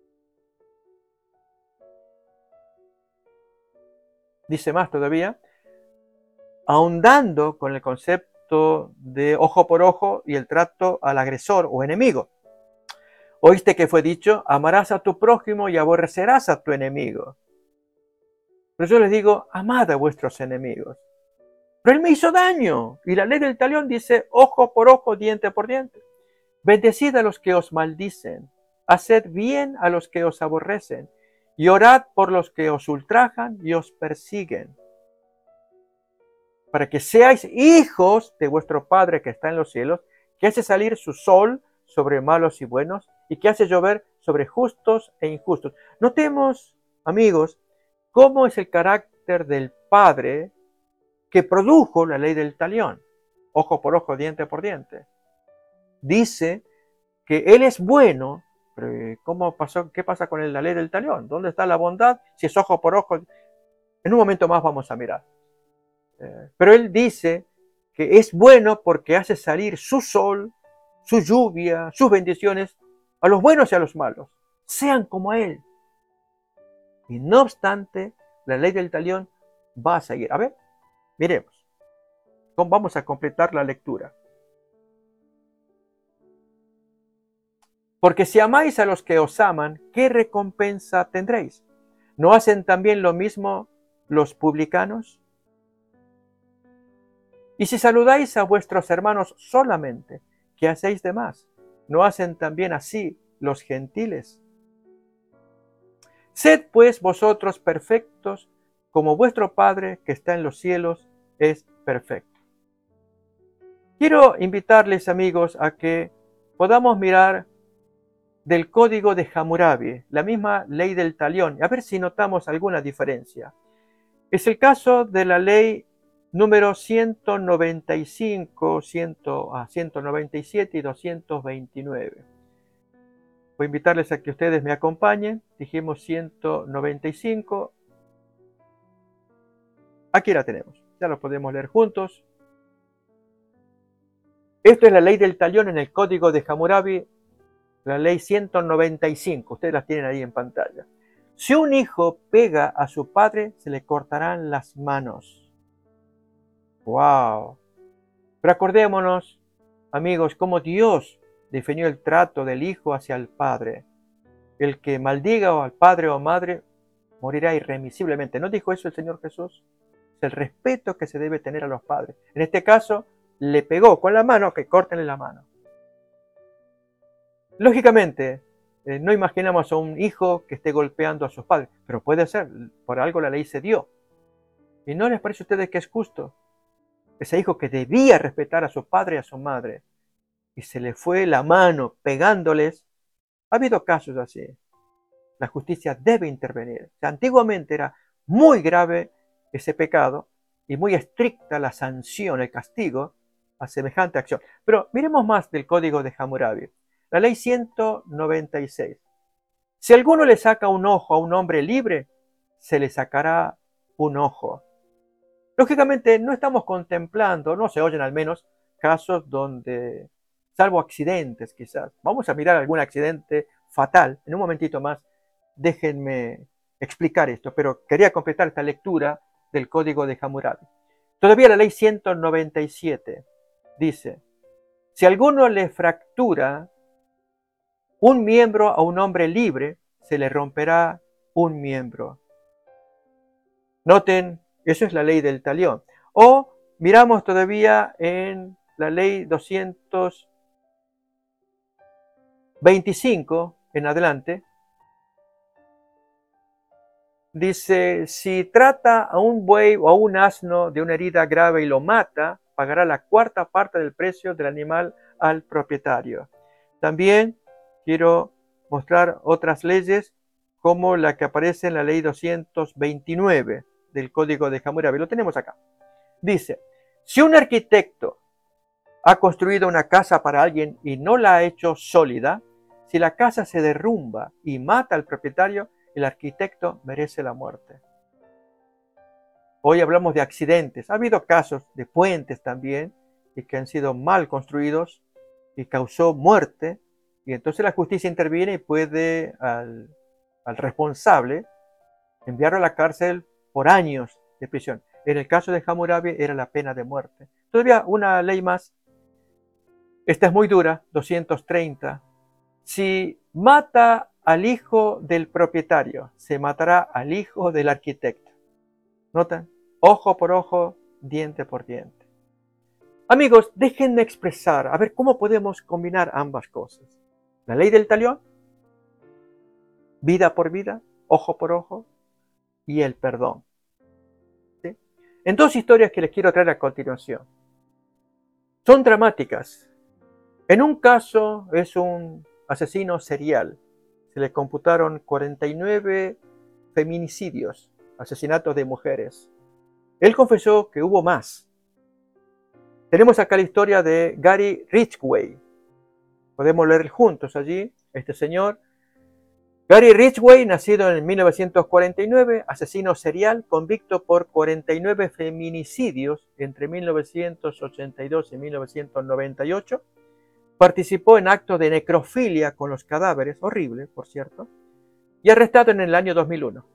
Dice más todavía, ahondando con el concepto de ojo por ojo y el trato al agresor o enemigo. Oíste que fue dicho, amarás a tu prójimo y aborrecerás a tu enemigo. Pero yo les digo, amad a vuestros enemigos. Pero él me hizo daño. Y la ley del talión dice, ojo por ojo, diente por diente. Bendecid a los que os maldicen. Haced bien a los que os aborrecen. Y orad por los que os ultrajan y os persiguen. Para que seáis hijos de vuestro Padre que está en los cielos, que hace salir su sol sobre malos y buenos, y que hace llover sobre justos e injustos. Notemos, amigos, cómo es el carácter del Padre que produjo la ley del talión, ojo por ojo, diente por diente. Dice que Él es bueno, pero ¿qué pasa con la ley del talión? ¿Dónde está la bondad si es ojo por ojo? En un momento más vamos a mirar. Pero Él dice que es bueno porque hace salir su sol, su lluvia, sus bendiciones a los buenos y a los malos. Sean como Él. Y no obstante, la ley del talión va a seguir. A ver, miremos. Vamos a completar la lectura. Porque si amáis a los que os aman, ¿qué recompensa tendréis? ¿No hacen también lo mismo los publicanos? Y si saludáis a vuestros hermanos solamente, ¿qué hacéis de más? ¿No hacen también así los gentiles? Sed pues vosotros perfectos, como vuestro Padre que está en los cielos es perfecto. Quiero invitarles, amigos, a que podamos mirar del código de Hammurabi, la misma ley del talión, a ver si notamos alguna diferencia. Es el caso de la ley número 195, 197 y 229. Voy a invitarles a que ustedes me acompañen. Dijimos 195. Aquí la tenemos. Ya lo podemos leer juntos. Esto es la ley del talión en el código de Hammurabi, la ley 195. Ustedes la tienen ahí en pantalla. Si un hijo pega a su padre, se le cortarán las manos. ¡Wow! Pero acordémonos, amigos, cómo Dios definió el trato del hijo hacia el padre. El que maldiga al padre o madre morirá irremisiblemente. ¿No dijo eso el Señor Jesús? Es el respeto que se debe tener a los padres. En este caso, le pegó con la mano, que córtenle la mano. Lógicamente, no imaginamos a un hijo que esté golpeando a sus padres, pero puede ser, por algo la ley se dio. ¿Y no les parece a ustedes que es justo? Ese hijo que debía respetar a su padre y a su madre, y se le fue la mano pegándoles. Ha habido casos así. La justicia debe intervenir. O sea, antiguamente era muy grave ese pecado y muy estricta la sanción, el castigo a semejante acción. Pero miremos más del código de Hammurabi. La ley 196. Si alguno le saca un ojo a un hombre libre, se le sacará un ojo. Lógicamente, no estamos contemplando, no se oyen al menos, casos donde, salvo accidentes quizás, vamos a mirar algún accidente fatal. En un momentito más, déjenme explicar esto, pero quería completar esta lectura del Código de Hammurabi. Todavía la ley 197 dice, si alguno le fractura un miembro a un hombre libre, se le romperá un miembro. Noten, eso es la ley del talión. O miramos todavía en la ley 225 en adelante, dice, si trata a un buey o a un asno de una herida grave y lo mata, pagará la cuarta parte del precio del animal al propietario. También quiero mostrar otras leyes como la que aparece en la ley 229 del Código de Hammurabi. Lo tenemos acá. Dice, si un arquitecto ha construido una casa para alguien y no la ha hecho sólida, si la casa se derrumba y mata al propietario, el arquitecto merece la muerte. Hoy hablamos de accidentes. Ha habido casos de puentes también y que han sido mal construidos y causó muerte. Y entonces la justicia interviene y puede al responsable enviarlo a la cárcel por años de prisión. En el caso de Hammurabi era la pena de muerte. Todavía una ley más. Esta es muy dura, 230. Si mata al hijo del propietario, se matará al hijo del arquitecto. ¿Notan? Ojo por ojo, diente por diente. Amigos, déjenme expresar, a ver cómo podemos combinar ambas cosas. La ley del talión, vida por vida, ojo por ojo, y el perdón. ¿Sí? En dos historias que les quiero traer a continuación. Son dramáticas. En un caso es un asesino serial. Se le computaron 49 feminicidios, asesinatos de mujeres. Él confesó que hubo más. Tenemos acá la historia de Gary Ridgway. Podemos leer juntos allí. Este señor, Gary Ridgway, nacido en 1949, asesino serial, convicto por 49 feminicidios entre 1982 y 1998. Participó en actos de necrofilia con los cadáveres, horrible, por cierto, y arrestado en el año 2001.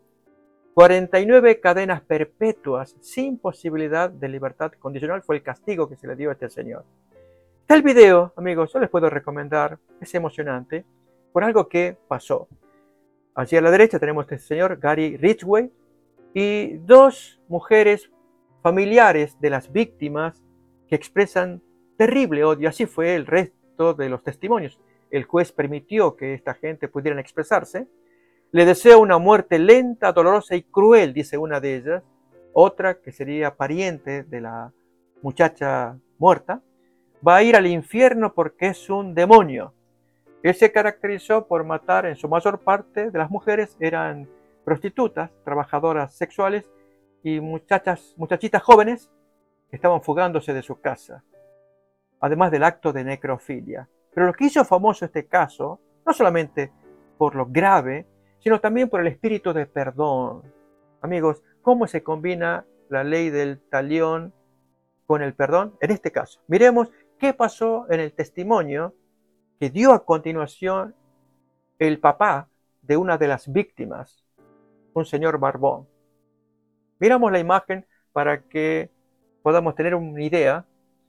49 cadenas perpetuas sin posibilidad de libertad condicional fue el castigo que se le dio a este señor. El video, amigos, yo les puedo recomendar, es emocionante, por algo que pasó. Allí a la derecha tenemos a este señor, Gary Ridgway, y dos mujeres familiares de las víctimas que expresan terrible odio. Así fue el resto de los testimonios. El juez permitió que esta gente pudieran expresarse. Le deseo una muerte lenta, dolorosa y cruel, dice una de ellas. Otra, que sería pariente de la muchacha muerta, va a ir al infierno porque es un demonio. Él se caracterizó por matar, en su mayor parte de las mujeres eran prostitutas, trabajadoras sexuales y muchachitas jóvenes que estaban fugándose de su casa, además del acto de necrofilia. Pero lo que hizo famoso este caso, no solamente por lo grave, sino también por el espíritu de perdón. Amigos, ¿cómo se combina la ley del talión con el perdón? En este caso, miremos qué pasó en el testimonio que dio a continuación el papá de una de las víctimas, un señor barbón. Miramos la imagen para que podamos tener una idea.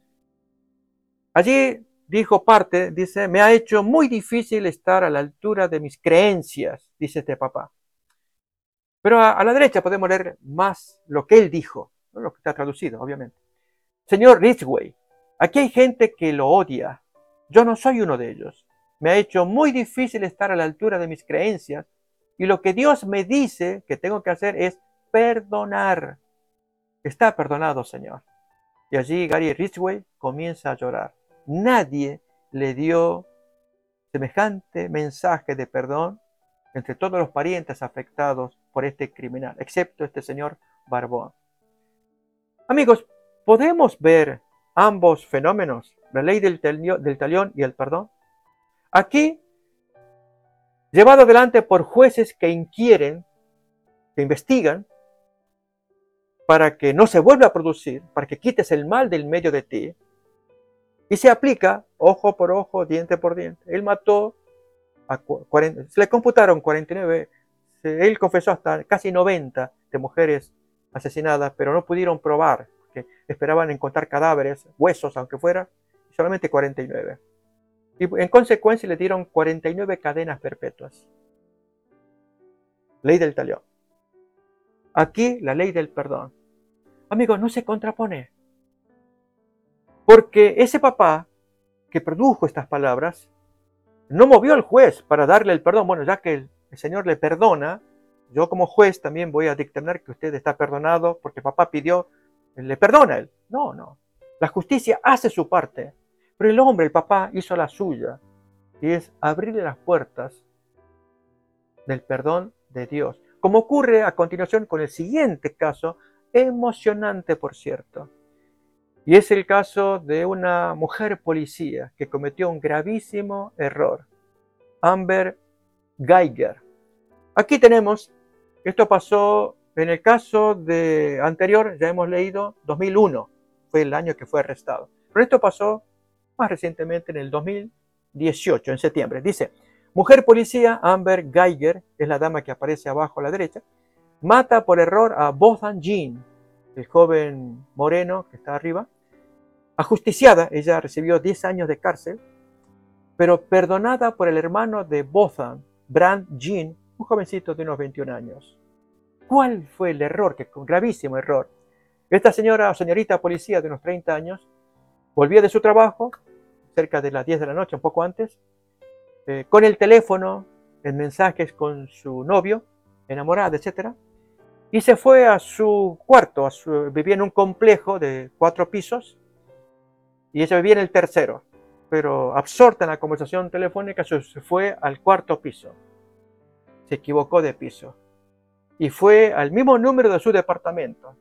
Allí dijo parte, dice, me ha hecho muy difícil estar a la altura de mis creencias, dice este papá. Pero a la derecha podemos leer más lo que él dijo, no lo que está traducido, obviamente. Señor Ridgway, aquí hay gente que lo odia. Yo no soy uno de ellos. Me ha hecho muy difícil estar a la altura de mis creencias y lo que Dios me dice que tengo que hacer es perdonar. Está perdonado, Señor. Y allí Gary Ridgway comienza a llorar. Nadie le dio semejante mensaje de perdón entre todos los parientes afectados por este criminal, excepto este señor barbón. Amigos, ¿podemos ver ambos fenómenos, la ley del talión y el perdón? Aquí llevado adelante por jueces que inquieren, que investigan, para que no se vuelva a producir, para que quites el mal del medio de ti, y se aplica ojo por ojo, diente por diente. Él mató a 40, se le computaron 49, él confesó hasta casi 90 de mujeres asesinadas, pero no pudieron probar, porque esperaban encontrar cadáveres, huesos, aunque fuera, solamente 49. Y en consecuencia le dieron 49 cadenas perpetuas. Ley del talión. Aquí la ley del perdón. Amigos, no se contrapone. Porque ese papá que produjo estas palabras no movió al juez para darle el perdón. Bueno, ya que el Señor le perdona, yo como juez también voy a dictaminar que usted está perdonado porque papá pidió, le perdona a él. No, no. La justicia hace su parte, pero el hombre, el papá, hizo la suya, y es abrirle las puertas del perdón de Dios. Como ocurre a continuación con el siguiente caso, emocionante por cierto. Y es el caso de una mujer policía que cometió un gravísimo error. Amber Geiger. Aquí tenemos, esto pasó en el caso de anterior, ya hemos leído, 2001, fue el año que fue arrestado. Pero esto pasó más recientemente en el 2018, en septiembre. Dice, mujer policía Amber Geiger, es la dama que aparece abajo a la derecha, mata por error a Botham Jean, el joven moreno que está arriba. Ajusticiada, ella recibió 10 años de cárcel, pero perdonada por el hermano de Botham, Brand Jean, un jovencito de unos 21 años. ¿Cuál fue el error? Que un gravísimo error. Esta señora o señorita policía de unos 30 años volvía de su trabajo, cerca de las 10 de la noche, un poco antes, con el teléfono, en mensajes con su novio, enamorada, etc. Y se fue a su cuarto, vivía en un complejo de 4 pisos, y ella vivía en el tercero, pero absorta en la conversación telefónica, se fue al 4.º piso. Se equivocó de piso. Y fue al mismo número de su departamento,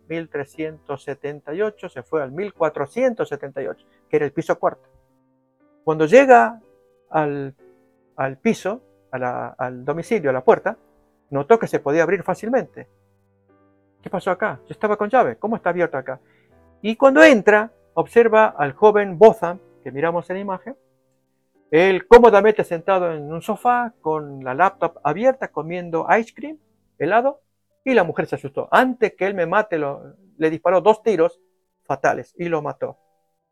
1378, se fue al 1478, que era el piso 4. Cuando llega al piso, al domicilio, a la puerta, notó que se podía abrir fácilmente. ¿Qué pasó acá? Yo estaba con llave, ¿cómo está abierto acá? Y cuando entra, observa al joven Botham, que miramos en la imagen, él cómodamente sentado en un sofá, con la laptop abierta, comiendo ice cream, helado, y la mujer se asustó. Antes que él me mate, le disparó 2 tiros fatales y lo mató.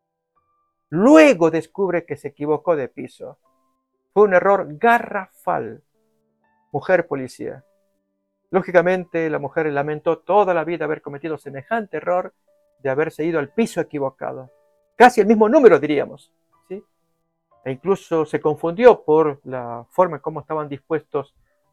Luego descubre que se equivocó de piso. Fue un error garrafal. Mujer policía. Lógicamente, la mujer lamentó toda la vida haber cometido semejante error de haberse ido al piso equivocado. Casi el mismo número, diríamos. ¿Sí? E incluso se confundió por la forma en cómo estaban dispuestos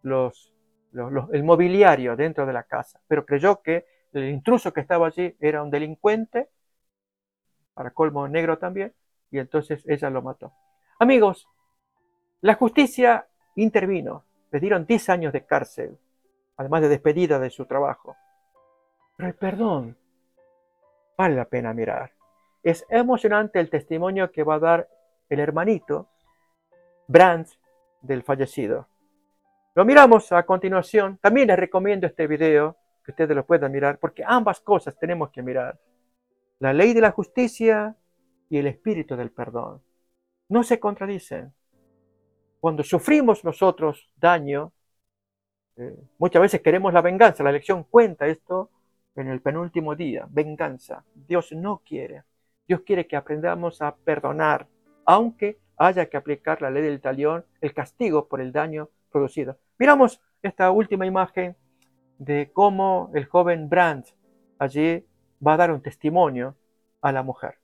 el mobiliario dentro de la casa, pero creyó que el intruso que estaba allí era un delincuente, para colmo negro también, y entonces ella lo mató. Amigos, la justicia intervino, le dieron 10 años de cárcel, además de despedida de su trabajo. Pero el perdón vale la pena mirar. Es emocionante el testimonio que va a dar el hermanito Brand del fallecido. Lo miramos a continuación. También les recomiendo este video, que ustedes lo puedan mirar, porque ambas cosas tenemos que mirar. La ley de la justicia y el espíritu del perdón. No se contradicen. Cuando sufrimos nosotros daño, muchas veces queremos la venganza. La lección cuenta esto en el penúltimo día. Venganza. Dios no quiere. Dios quiere que aprendamos a perdonar, aunque haya que aplicar la ley del talión, el castigo por el daño producido. Miramos esta última imagen de cómo el joven Brand allí va a dar un testimonio a la mujer.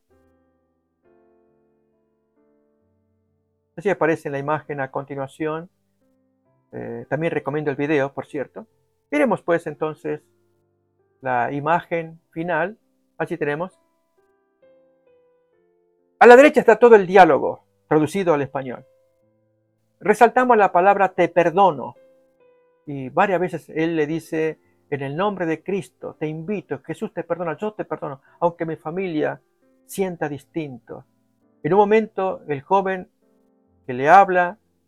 Así aparece en la imagen a continuación. También recomiendo el video, por cierto. Miremos pues entonces la imagen final. Allí tenemos. A la derecha está todo el diálogo traducido al español. Resaltamos la palabra te perdono. Y varias veces él le dice, en el nombre de Cristo, te invito, Jesús te perdona, yo te perdono, aunque mi familia sienta distinto. En un momento, el joven que le habla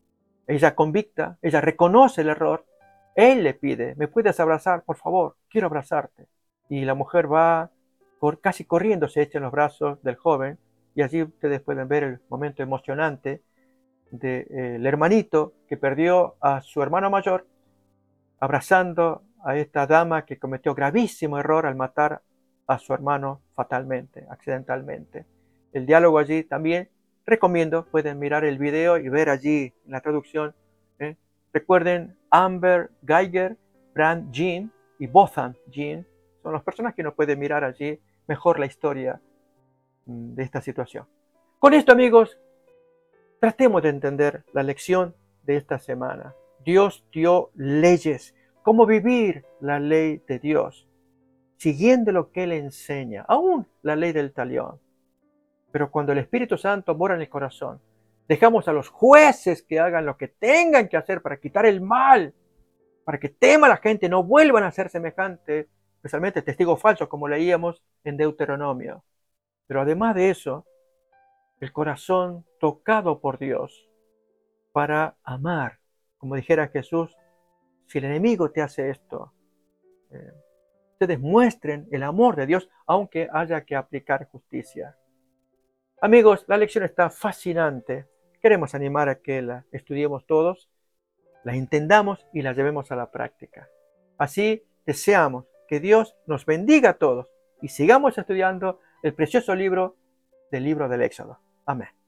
Ella convicta, ella reconoce el error. Él le pide, ¿me puedes abrazar, por favor? Quiero abrazarte. Y la mujer va casi corriendo, se echa en los brazos del joven. Y allí ustedes pueden ver el momento emocionante del hermanito que perdió a su hermano mayor, abrazando a esta dama que cometió gravísimo error al matar a su hermano fatalmente, accidentalmente. El diálogo allí también recomiendo, pueden mirar el video y ver allí la traducción. ¿eh? Recuerden, Amber Geiger, Brand Jean y Botham Jean son las personas que nos pueden mirar allí mejor la historia de esta situación. Con esto, amigos, tratemos de entender la lección de esta semana. Dios dio leyes, cómo vivir la ley de Dios, siguiendo lo que Él enseña, aún la ley del talión. Pero cuando el Espíritu Santo mora en el corazón, dejamos a los jueces que hagan lo que tengan que hacer para quitar el mal, para que tema a la gente, no vuelvan a ser semejante, especialmente testigos falsos, como leíamos en Deuteronomio. Pero además de eso, el corazón tocado por Dios para amar. Como dijera Jesús, si el enemigo te hace esto, ustedes muestren el amor de Dios, aunque haya que aplicar justicia. Amigos, la lección está fascinante. Queremos animar a que la estudiemos todos, la entendamos y la llevemos a la práctica. Así deseamos que Dios nos bendiga a todos y sigamos estudiando el precioso libro del Éxodo. Amén.